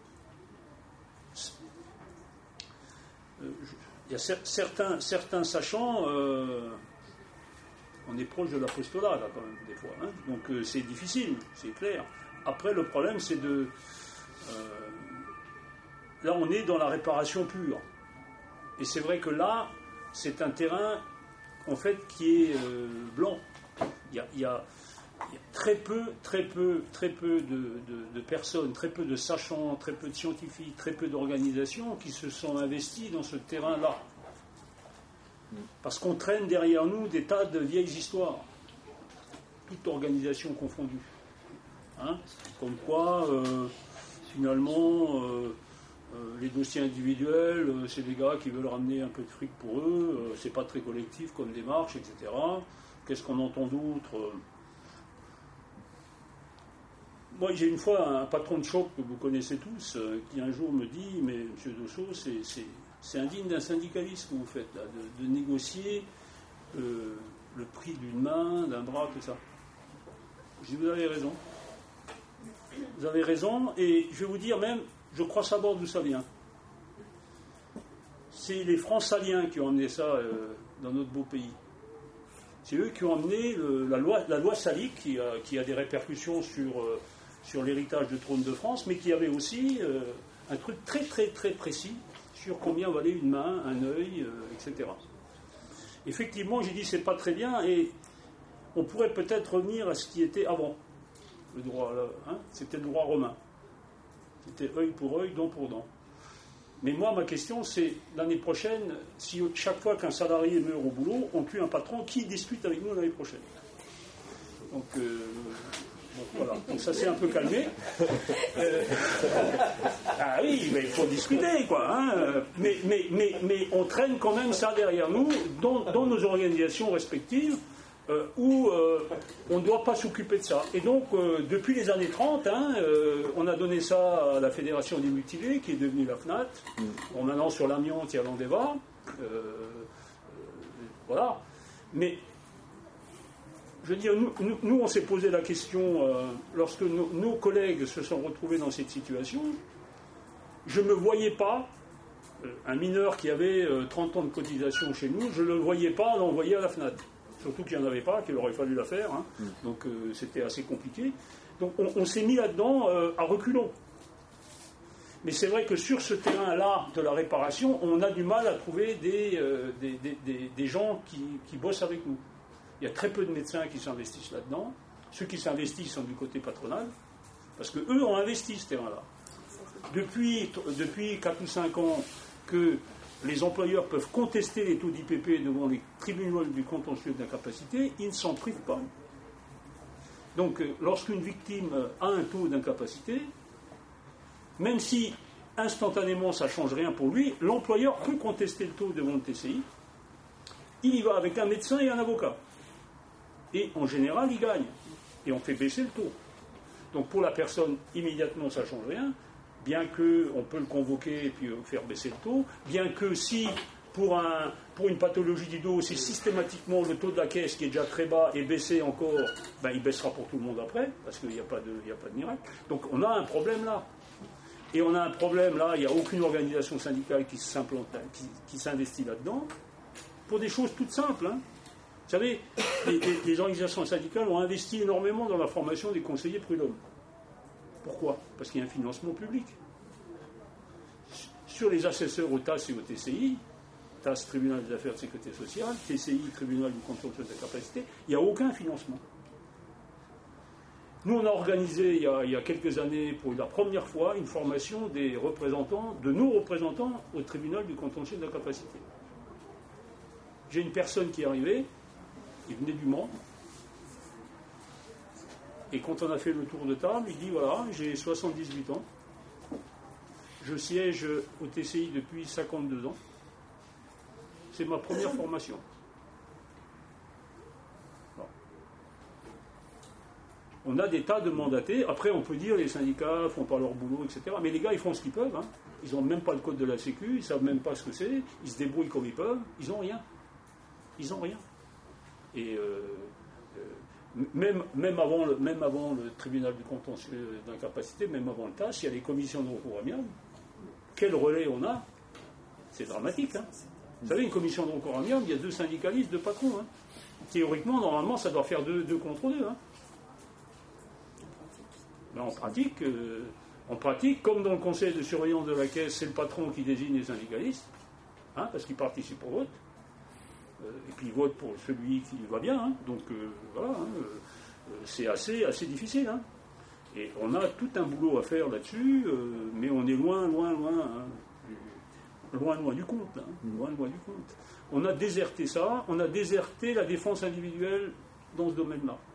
A: euh, je, il y a cer- certains, certains sachants, euh, on est proche de l'apostolat, là, quand même, des fois. Hein, donc euh, c'est difficile, c'est clair. Après, le problème, c'est de. Euh, là, on est dans la réparation pure. Et c'est vrai que là, c'est un terrain. En fait, qui est euh, blanc. Il y, a, il, y a, il y a très peu, très peu, très peu de, de, de personnes, très peu de sachants, très peu de scientifiques, très peu d'organisations qui se sont investis dans ce terrain-là. Parce qu'on traîne derrière nous des tas de vieilles histoires, toute organisation confondue. Hein, comme quoi, euh, finalement... Euh, Euh, les dossiers individuels, euh, c'est des gars qui veulent ramener un peu de fric pour eux, euh, c'est pas très collectif comme démarche, et cetera. Qu'est-ce qu'on entend d'autre euh... Moi, j'ai une fois un patron de choc que vous connaissez tous, euh, qui un jour me dit, mais M. Dossot, c'est, c'est, c'est indigne d'un syndicaliste que vous faites, là, de, de négocier euh, le prix d'une main, d'un bras, tout ça. Je dis, vous avez raison. Vous avez raison, et je vais vous dire même, je crois savoir d'où ça vient. C'est les Francs-Saliens qui ont emmené ça euh, dans notre beau pays. C'est eux qui ont emmené le, la, loi, la loi salique, qui a, qui a des répercussions sur, euh, sur l'héritage du trône de France, mais qui avait aussi euh, un truc très très très précis sur combien valait une main, un œil, euh, et cetera. Effectivement, j'ai dit c'est pas très bien, et on pourrait peut-être revenir à ce qui était avant. Le droit, hein, c'était le droit romain. C'était œil pour œil, dent pour dent. Mais moi, ma question, c'est l'année prochaine, si chaque fois qu'un salarié meurt au boulot, on tue un patron, qui discute avec nous l'année prochaine? Donc, euh, bon, voilà. Donc ça s'est un peu calmé. Euh, ah oui, mais il faut discuter, quoi. Hein. Mais, mais, mais, mais on traîne quand même ça derrière nous, dans, dans nos organisations respectives. Euh, où euh, on ne doit pas s'occuper de ça. Et donc, euh, depuis les années trente, hein, euh, on a donné ça à la Fédération des mutilés, qui est devenue la FNAT. Mm. Bon, maintenant, sur l'amiante, il y a l'Andeva. Euh, euh, voilà. Mais, je veux dire, nous, nous, nous on s'est posé la question, euh, lorsque nos, nos collègues se sont retrouvés dans cette situation, je ne me voyais pas, euh, un mineur qui avait euh, trente ans de cotisation chez nous, je ne le voyais pas l'envoyer à la FNAT. Surtout qu'il n'y en avait pas, qu'il aurait fallu la faire. Hein. Mm. Donc euh, c'était assez compliqué. Donc on, on s'est mis là-dedans euh, à reculons. Mais c'est vrai que sur ce terrain-là de la réparation, on a du mal à trouver des, euh, des, des, des, des gens qui, qui bossent avec nous. Il y a très peu de médecins qui s'investissent là-dedans. Ceux qui s'investissent sont du côté patronal, parce qu'eux ont investi ce terrain-là. Depuis, depuis quatre ou cinq ans que les employeurs peuvent contester les taux d'I P P devant les tribunaux du contentieux d'incapacité, ils ne s'en privent pas. Donc, lorsqu'une victime a un taux d'incapacité, même si instantanément ça ne change rien pour lui, l'employeur peut contester le taux devant le T C I. Il y va avec un médecin et un avocat. Et en général, il gagne. Et on fait baisser le taux. Donc, pour la personne, immédiatement, ça ne change rien. Bien qu'on peut le convoquer et puis faire baisser le taux, bien que si, pour, un, pour une pathologie du dos, si systématiquement le taux de la caisse, qui est déjà très bas, est baissé encore, ben il baissera pour tout le monde après, parce qu'il n'y a, a pas de miracle. Donc on a un problème là. Et on a un problème là, il n'y a aucune organisation syndicale qui s'implante, qui, qui s'investit là-dedans, pour des choses toutes simples. Hein. Vous savez, les, les, les organisations syndicales ont investi énormément dans la formation des conseillers prud'hommes. Pourquoi? Parce qu'il y a un financement public. Sur les assesseurs au T A S et au T C I, T A S, Tribunal des affaires de sécurité sociale, T C I, Tribunal du contentieux de la capacité, il n'y a aucun financement. Nous, on a organisé il y a, il y a quelques années, pour la première fois, une formation des représentants, de nos représentants au tribunal du contentieux de l'incapacité. J'ai une personne qui est arrivée, il venait du Mans, et quand on a fait le tour de table, il dit voilà, j'ai soixante-dix-huit ans, je siège au T C I depuis cinquante-deux ans, c'est ma première formation. Bon. On a des tas de mandatés, après on peut dire les syndicats font pas leur boulot, et cetera. Mais les gars, ils font ce qu'ils peuvent, hein. Ils n'ont même pas le code de la Sécu, ils ne savent même pas ce que c'est, ils se débrouillent comme ils peuvent, ils n'ont rien. Ils n'ont rien. Et euh, euh, même, même, avant le, même avant le tribunal du contentieux d'incapacité, même avant le T A S, il y a les commissions de recours amiable. Quel relais on a? C'est dramatique. Hein. Vous savez, une commission de recours amiable, il y a deux syndicalistes, deux patrons. Hein. Théoriquement, normalement, ça doit faire deux, deux contre deux. Hein. Mais en pratique, euh, en pratique, comme dans le conseil de surveillance de la Caisse, c'est le patron qui désigne les syndicalistes, hein, parce qu'ils participent au vote. Et puis il vote pour celui qui va bien, hein. Donc euh, voilà, hein, euh, c'est assez, assez difficile. Hein. Et on a tout un boulot à faire là-dessus, euh, mais on est loin, loin, loin, hein, du, loin, loin du compte. Hein, loin, loin du compte. On a déserté ça, on a déserté la défense individuelle dans ce domaine-là.